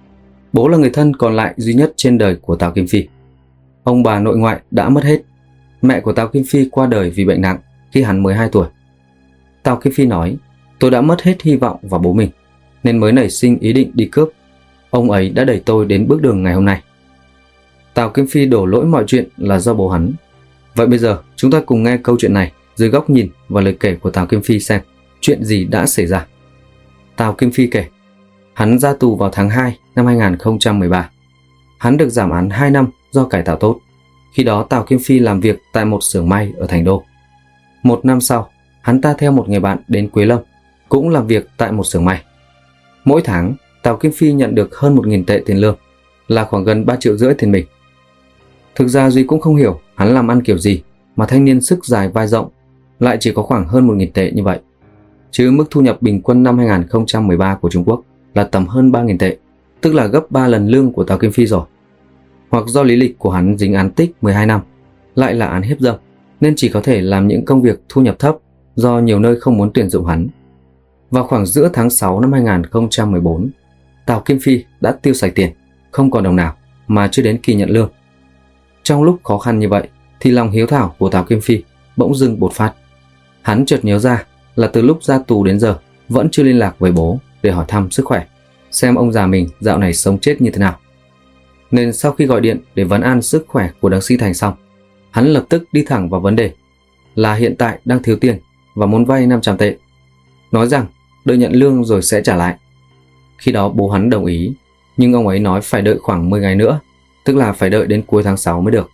Bố là người thân còn lại duy nhất trên đời của Tào Kim Phi. Ông bà nội ngoại đã mất hết. Mẹ của Tào Kim Phi qua đời vì bệnh nặng khi hắn mới hai tuổi. Tào Kim Phi nói, tôi đã mất hết hy vọng vào bố mình, nên mới nảy sinh ý định đi cướp. Ông ấy đã đẩy tôi đến bước đường ngày hôm nay. Tào Kim Phi đổ lỗi mọi chuyện là do bố hắn. Vậy bây giờ chúng ta cùng nghe câu chuyện này dưới góc nhìn và lời kể của Tào Kim Phi xem chuyện gì đã xảy ra. Tào Kim Phi kể, hắn ra tù vào tháng hai năm hai nghìn không trăm mười ba. Hắn được giảm án hai năm do cải tạo tốt. Khi đó Tào Kim Phi làm việc tại một xưởng may ở Thành Đô. Một năm sau, hắn ta theo một người bạn đến Quế Lâm, cũng làm việc tại một xưởng may. Mỗi tháng, Tào Kim Phi nhận được hơn một nghìn tệ tiền lương, là khoảng gần ba triệu rưỡi tiền mình. Thực ra Duy cũng không hiểu hắn làm ăn kiểu gì mà thanh niên sức dài vai rộng lại chỉ có khoảng hơn một nghìn tệ như vậy. Chứ mức thu nhập bình quân năm hai nghìn không trăm mười ba của Trung Quốc là tầm hơn ba nghìn tệ, tức là gấp ba lần lương của Tào Kim Phi rồi. Hoặc do lý lịch của hắn dính án tích mười hai năm, lại là án hiếp dâm, nên chỉ có thể làm những công việc thu nhập thấp do nhiều nơi không muốn tuyển dụng hắn. Vào khoảng giữa tháng sáu năm hai nghìn không trăm mười bốn, Tào Kim Phi đã tiêu xài tiền, không còn đồng nào mà chưa đến kỳ nhận lương. Trong lúc khó khăn như vậy thì lòng hiếu thảo của Tào Kim Phi bỗng dưng bột phát. Hắn chợt nhớ ra là từ lúc ra tù đến giờ vẫn chưa liên lạc với bố để hỏi thăm sức khỏe, xem ông già mình dạo này sống chết như thế nào. Nên sau khi gọi điện để vấn an sức khỏe của Đặng Sĩ Thành xong, hắn lập tức đi thẳng vào vấn đề là hiện tại đang thiếu tiền và muốn vay năm trăm tệ, nói rằng đợi nhận lương rồi sẽ trả lại. Khi đó bố hắn đồng ý, nhưng ông ấy nói phải đợi khoảng mười ngày nữa, tức là phải đợi đến cuối tháng sáu mới được.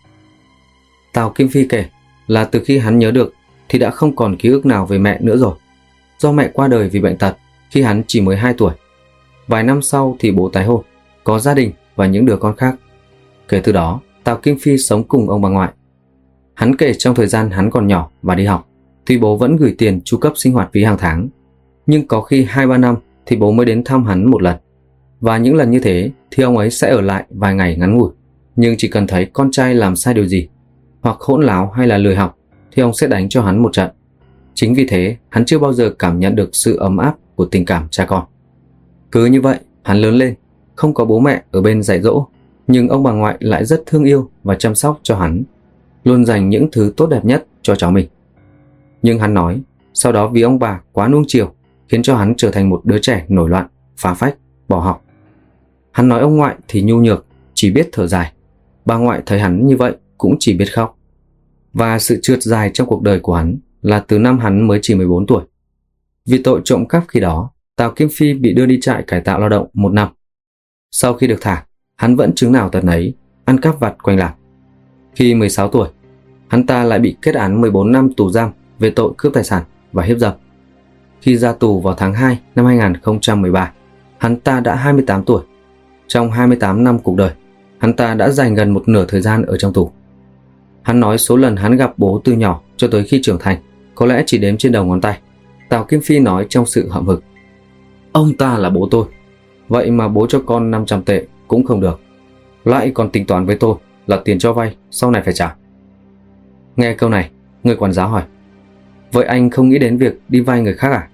Tào Kim Phi kể là từ khi hắn nhớ được thì đã không còn ký ức nào về mẹ nữa rồi, do mẹ qua đời vì bệnh tật khi hắn chỉ mới hai tuổi. Vài năm sau thì bố tái hôn, có gia đình và những đứa con khác. Kể từ đó, Tào Kim Phi sống cùng ông bà ngoại. Hắn kể trong thời gian hắn còn nhỏ và đi học, thì bố vẫn gửi tiền chu cấp sinh hoạt phí hàng tháng. Nhưng có khi hai ba năm thì bố mới đến thăm hắn một lần. Và những lần như thế thì ông ấy sẽ ở lại vài ngày ngắn ngủi. Nhưng chỉ cần thấy con trai làm sai điều gì, hoặc hỗn láo hay là lười học, thì ông sẽ đánh cho hắn một trận. Chính vì thế, hắn chưa bao giờ cảm nhận được sự ấm áp của tình cảm cha con. Cứ như vậy, hắn lớn lên, không có bố mẹ ở bên dạy dỗ, nhưng ông bà ngoại lại rất thương yêu và chăm sóc cho hắn, luôn dành những thứ tốt đẹp nhất cho cháu mình. Nhưng hắn nói, sau đó vì ông bà quá nuông chiều, khiến cho hắn trở thành một đứa trẻ nổi loạn, phá phách, bỏ học. Hắn nói ông ngoại thì nhu nhược, chỉ biết thở dài. Bà ngoại thấy hắn như vậy cũng chỉ biết khóc. Và sự trượt dài trong cuộc đời của hắn là từ năm hắn mới chỉ mười bốn tuổi. Vì tội trộm cắp khi đó, Tào Kim Phi bị đưa đi trại cải tạo lao động một năm. Sau khi được thả, hắn vẫn chứng nào tật nấy, ăn cắp vặt quanh làng. Khi mười sáu tuổi, hắn ta lại bị kết án mười bốn năm tù giam về tội cướp tài sản và hiếp dâm. Khi ra tù vào tháng hai năm hai nghìn không trăm mười ba, hắn ta đã hai mươi tám tuổi. Trong hai mươi tám năm cuộc đời, hắn ta đã dành gần một nửa thời gian ở trong tù. Hắn nói số lần hắn gặp bố từ nhỏ cho tới khi trưởng thành có lẽ chỉ đếm trên đầu ngón tay. Tào Kim Phi nói trong sự hậm hực, ông ta là bố tôi, vậy mà bố cho con năm trăm tệ cũng không được, lại còn tính toán với tôi là tiền cho vay sau này phải trả. Nghe câu này, người quản giáo hỏi: Vậy anh không nghĩ đến việc đi vay người khác à?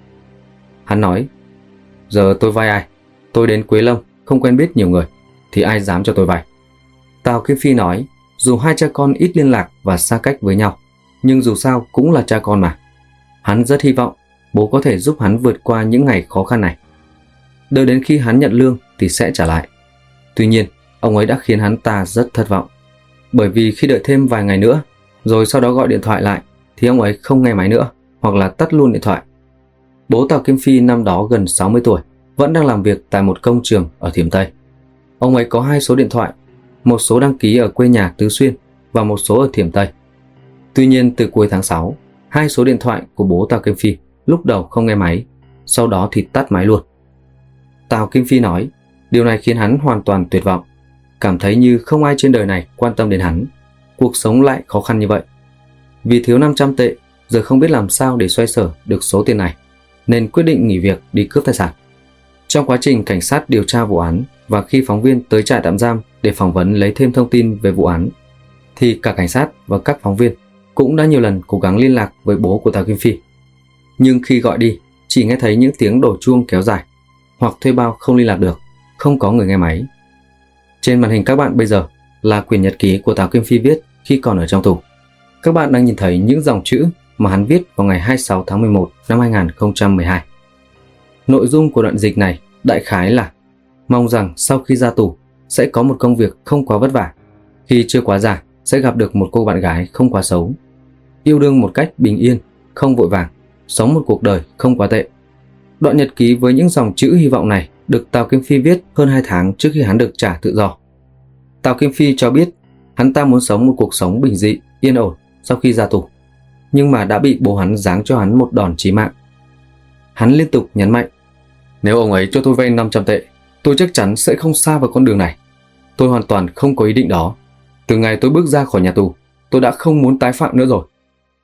Hắn nói: Giờ tôi vay ai? Tôi đến Quế Lâm không quen biết nhiều người, thì ai dám cho tôi vay? Tào Kim Phi nói: Dù hai cha con ít liên lạc và xa cách với nhau, nhưng dù sao cũng là cha con mà. Hắn rất hy vọng bố có thể giúp hắn vượt qua những ngày khó khăn này. Đợi đến khi hắn nhận lương thì sẽ trả lại. Tuy nhiên, ông ấy đã khiến hắn ta rất thất vọng. Bởi vì khi đợi thêm vài ngày nữa, rồi sau đó gọi điện thoại lại, thì ông ấy không nghe máy nữa, hoặc là tắt luôn điện thoại. Bố Tào Kim Phi năm đó gần sáu mươi tuổi, vẫn đang làm việc tại một công trường ở Thiểm Tây. Ông ấy có hai số điện thoại, một số đăng ký ở quê nhà Tứ Xuyên và một số ở Thiểm Tây. Tuy nhiên từ cuối tháng sáu, hai số điện thoại của bố Tào Kim Phi lúc đầu không nghe máy, sau đó thì tắt máy luôn. Tào Kim Phi nói, điều này khiến hắn hoàn toàn tuyệt vọng, cảm thấy như không ai trên đời này quan tâm đến hắn. Cuộc sống lại khó khăn như vậy. Vì thiếu năm trăm tệ, giờ không biết làm sao để xoay sở được số tiền này, nên quyết định nghỉ việc đi cướp tài sản. Trong quá trình cảnh sát điều tra vụ án và khi phóng viên tới trại tạm giam để phỏng vấn lấy thêm thông tin về vụ án, thì cả cảnh sát và các phóng viên cũng đã nhiều lần cố gắng liên lạc với bố của Tào Kim Phi. Nhưng khi gọi đi, chỉ nghe thấy những tiếng đổ chuông kéo dài, hoặc thuê bao không liên lạc được, không có người nghe máy. Trên màn hình các bạn bây giờ là quyển nhật ký của Tào Kim Phi viết khi còn ở trong tù. Các bạn đang nhìn thấy những dòng chữ mà hắn viết vào ngày hai mươi sáu tháng mười một năm hai nghìn không trăm mười hai. Nội dung của đoạn dịch này đại khái là: mong rằng sau khi ra tù sẽ có một công việc không quá vất vả, khi chưa quá già sẽ gặp được một cô bạn gái không quá xấu, yêu đương một cách bình yên, không vội vàng, sống một cuộc đời không quá tệ. Đoạn nhật ký với những dòng chữ hy vọng này được Tào Kim Phi viết hơn hai tháng trước khi hắn được trả tự do. Tào Kim Phi cho biết hắn ta muốn sống một cuộc sống bình dị, yên ổn sau khi ra tù, nhưng mà đã bị bố hắn giáng cho hắn một đòn chí mạng. Hắn liên tục nhấn mạnh: nếu ông ấy cho tôi vay năm trăm tệ, tôi chắc chắn sẽ không sa vào con đường này. Tôi hoàn toàn không có ý định đó. Từ ngày tôi bước ra khỏi nhà tù, tôi đã không muốn tái phạm nữa rồi.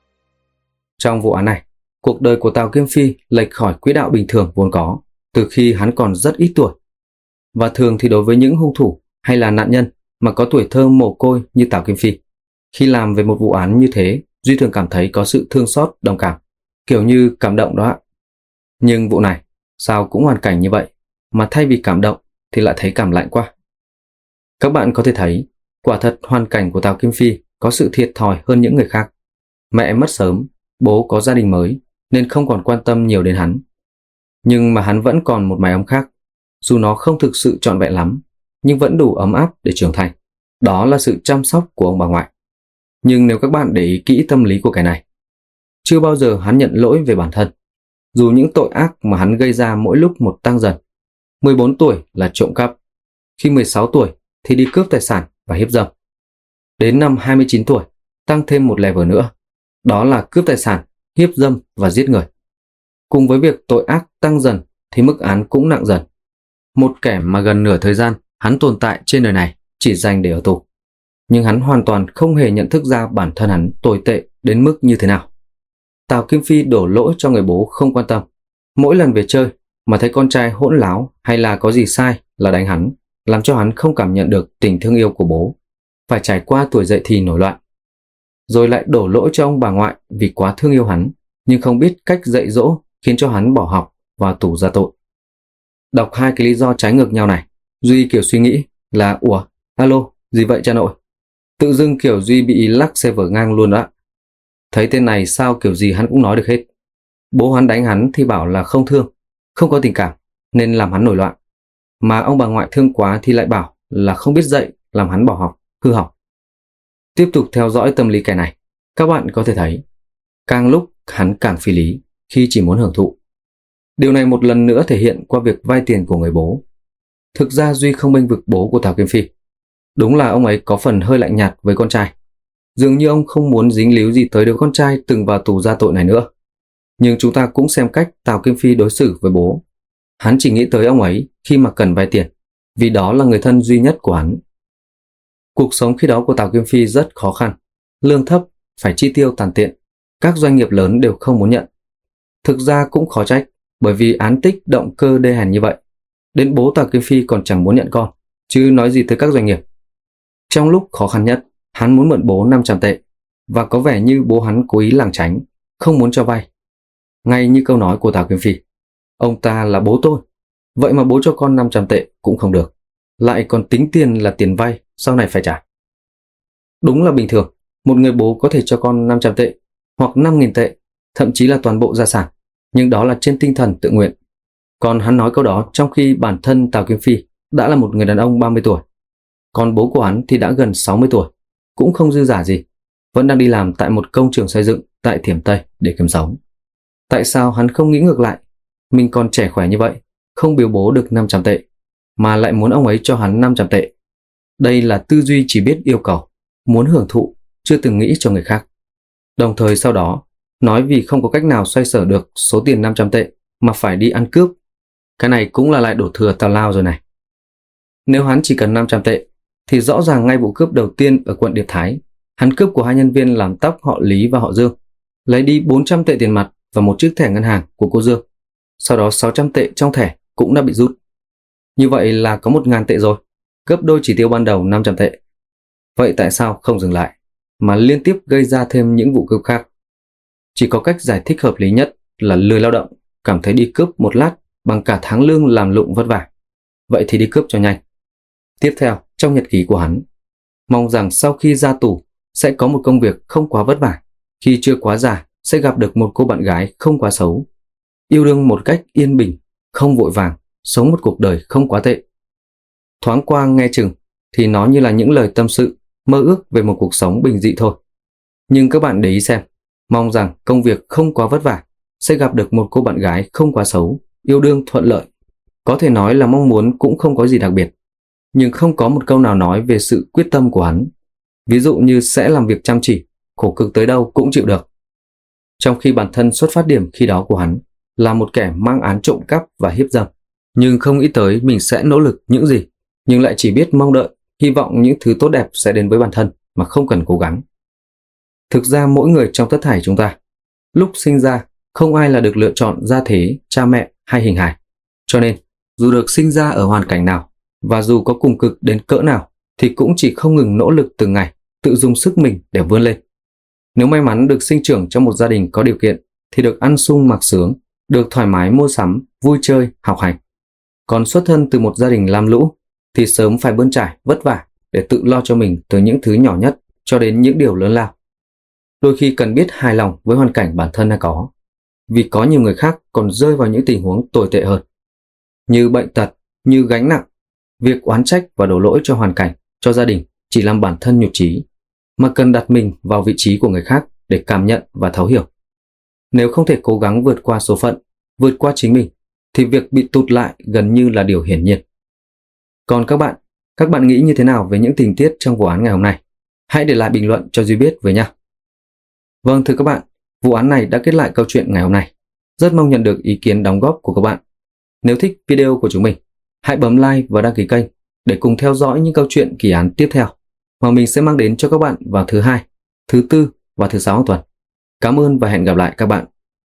Trong vụ án này, cuộc đời của Tào Kim Phi lệch khỏi quỹ đạo bình thường vốn có từ khi hắn còn rất ít tuổi. Và thường thì đối với những hung thủ hay là nạn nhân mà có tuổi thơ mồ côi như Tào Kim Phi, khi làm về một vụ án như thế, Duy thường cảm thấy có sự thương xót, đồng cảm, kiểu như cảm động đó ạ. Nhưng vụ này, sao cũng hoàn cảnh như vậy, mà thay vì cảm động thì lại thấy cảm lạnh quá. Các bạn có thể thấy, quả thật hoàn cảnh của Tào Kim Phi có sự thiệt thòi hơn những người khác. Mẹ mất sớm, bố có gia đình mới nên không còn quan tâm nhiều đến hắn. Nhưng mà hắn vẫn còn một mái ấm khác, dù nó không thực sự trọn vẹn lắm, nhưng vẫn đủ ấm áp để trưởng thành. Đó là sự chăm sóc của ông bà ngoại. Nhưng nếu các bạn để ý kỹ tâm lý của kẻ này, chưa bao giờ hắn nhận lỗi về bản thân, dù những tội ác mà hắn gây ra mỗi lúc một tăng dần. mười bốn tuổi là trộm cắp, khi mười sáu tuổi thì đi cướp tài sản và hiếp dâm. Đến năm hai mươi chín tuổi, tăng thêm một level nữa, đó là cướp tài sản, hiếp dâm và giết người. Cùng với việc tội ác tăng dần thì mức án cũng nặng dần. Một kẻ mà gần nửa thời gian hắn tồn tại trên đời này chỉ dành để ở tù. Nhưng hắn hoàn toàn không hề nhận thức ra bản thân hắn tồi tệ đến mức như thế nào. Tào Kim Phi đổ lỗi cho người bố không quan tâm. Mỗi lần về chơi mà thấy con trai hỗn láo hay là có gì sai là đánh hắn, làm cho hắn không cảm nhận được tình thương yêu của bố, phải trải qua tuổi dậy thì nổi loạn. Rồi lại đổ lỗi cho ông bà ngoại vì quá thương yêu hắn, nhưng không biết cách dạy dỗ, khiến cho hắn bỏ học, vào tù ra tội. Đọc hai cái lý do trái ngược nhau này, Duy kiểu suy nghĩ là: ủa, alo, gì vậy cha nội? Tự dưng kiểu Duy bị lắc xe vở ngang luôn đó. Thấy tên này sao kiểu gì hắn cũng nói được hết. Bố hắn đánh hắn thì bảo là không thương, không có tình cảm, nên làm hắn nổi loạn. Mà ông bà ngoại thương quá thì lại bảo là không biết dạy, làm hắn bỏ học, hư hỏng. Tiếp tục theo dõi tâm lý kẻ này, các bạn có thể thấy, càng lúc hắn càng phi lý khi chỉ muốn hưởng thụ. Điều này một lần nữa thể hiện qua việc vay tiền của người bố. Thực ra Duy không bênh vực bố của Tào Kim Phi. Đúng là ông ấy có phần hơi lạnh nhạt với con trai. Dường như ông không muốn dính líu gì tới đứa con trai từng vào tù ra tội này nữa. Nhưng chúng ta cũng xem cách Tào Kim Phi đối xử với bố. Hắn chỉ nghĩ tới ông ấy khi mà cần vay tiền, vì đó là người thân duy nhất của hắn. Cuộc sống khi đó của Tào Kim Phi rất khó khăn, lương thấp, phải chi tiêu tàn tiện, các doanh nghiệp lớn đều không muốn nhận. Thực ra cũng khó trách, bởi vì án tích động cơ đê hèn như vậy, đến bố Tào Kim Phi còn chẳng muốn nhận con, chứ nói gì tới các doanh nghiệp. Trong lúc khó khăn nhất, hắn muốn mượn bố năm trăm tệ, và có vẻ như bố hắn cố ý lảng tránh, không muốn cho vay. Ngay như câu nói của Tào Kiếm Phi, ông ta là bố tôi, vậy mà bố cho con năm trăm tệ cũng không được, lại còn tính tiền là tiền vay sau này phải trả. Đúng là bình thường, một người bố có thể cho con năm trăm tệ hoặc năm nghìn tệ, thậm chí là toàn bộ gia sản, nhưng đó là trên tinh thần tự nguyện. Còn hắn nói câu đó trong khi bản thân Tào Kiếm Phi đã là một người đàn ông ba mươi tuổi, còn bố của hắn thì đã gần sáu mươi tuổi, cũng không dư giả gì, vẫn đang đi làm tại một công trường xây dựng tại Thiểm Tây để kiếm sống. Tại sao hắn không nghĩ ngược lại, mình còn trẻ khỏe như vậy, không biếu bố được năm trăm tệ, mà lại muốn ông ấy cho hắn năm trăm tệ? Đây là tư duy chỉ biết yêu cầu, muốn hưởng thụ, chưa từng nghĩ cho người khác. Đồng thời sau đó, nói vì không có cách nào xoay sở được số tiền năm trăm tệ mà phải đi ăn cướp. Cái này cũng là lại đổ thừa tào lao rồi này. Nếu hắn chỉ cần năm trăm tệ, thì rõ ràng ngay vụ cướp đầu tiên ở quận Điệp Thái, hắn cướp của hai nhân viên làm tóc họ Lý và họ Dương, lấy đi bốn trăm tệ tiền mặt và một chiếc thẻ ngân hàng của cô Dương. Sau đó sáu trăm tệ trong thẻ cũng đã bị rút. Như vậy là có một nghìn tệ rồi, gấp đôi chỉ tiêu ban đầu năm trăm tệ. Vậy tại sao không dừng lại, mà liên tiếp gây ra thêm những vụ cướp khác? Chỉ có cách giải thích hợp lý nhất là lười lao động, cảm thấy đi cướp một lát bằng cả tháng lương làm lụng vất vả. Vậy thì đi cướp cho nhanh. Tiếp theo, trong nhật ký của hắn, mong rằng sau khi ra tù sẽ có một công việc không quá vất vả, khi chưa quá già sẽ gặp được một cô bạn gái không quá xấu, yêu đương một cách yên bình, không vội vàng, sống một cuộc đời không quá tệ. Thoáng qua nghe chừng thì nó như là những lời tâm sự, mơ ước về một cuộc sống bình dị thôi. Nhưng các bạn để ý xem, mong rằng công việc không quá vất vả, sẽ gặp được một cô bạn gái không quá xấu, yêu đương thuận lợi. Có thể nói là mong muốn cũng không có gì đặc biệt, nhưng không có một câu nào nói về sự quyết tâm của hắn. Ví dụ như sẽ làm việc chăm chỉ, khổ cực tới đâu cũng chịu được. Trong khi bản thân xuất phát điểm khi đó của hắn là một kẻ mang án trộm cắp và hiếp dâm, nhưng không nghĩ tới mình sẽ nỗ lực những gì, nhưng lại chỉ biết mong đợi, hy vọng những thứ tốt đẹp sẽ đến với bản thân mà không cần cố gắng. Thực ra mỗi người trong tất thảy chúng ta, lúc sinh ra, không ai là được lựa chọn gia thế, cha mẹ hay hình hài. Cho nên, dù được sinh ra ở hoàn cảnh nào, và dù có cùng cực đến cỡ nào, thì cũng chỉ không ngừng nỗ lực từng ngày, tự dùng sức mình để vươn lên. Nếu may mắn được sinh trưởng trong một gia đình có điều kiện, thì được ăn sung mặc sướng, được thoải mái mua sắm, vui chơi, học hành. Còn xuất thân từ một gia đình lam lũ, thì sớm phải bươn trải, vất vả để tự lo cho mình từ những thứ nhỏ nhất cho đến những điều lớn lao. Đôi khi cần biết hài lòng với hoàn cảnh bản thân đang có, vì có nhiều người khác còn rơi vào những tình huống tồi tệ hơn. Như bệnh tật, như gánh nặng, việc oán trách và đổ lỗi cho hoàn cảnh, cho gia đình chỉ làm bản thân nhụt chí, mà cần đặt mình vào vị trí của người khác để cảm nhận và thấu hiểu. Nếu không thể cố gắng vượt qua số phận, vượt qua chính mình, thì việc bị tụt lại gần như là điều hiển nhiên. Còn các bạn, các bạn nghĩ như thế nào về những tình tiết trong vụ án ngày hôm nay? Hãy để lại bình luận cho Duy biết với nha. Vâng, thưa các bạn, vụ án này đã kết lại câu chuyện ngày hôm nay. Rất mong nhận được ý kiến đóng góp của các bạn. Nếu thích video của chúng mình, hãy bấm like và đăng ký kênh để cùng theo dõi những câu chuyện kỳ án tiếp theo mà mình sẽ mang đến cho các bạn vào thứ hai, thứ tư và thứ sáu hàng tuần. Cảm ơn và hẹn gặp lại các bạn.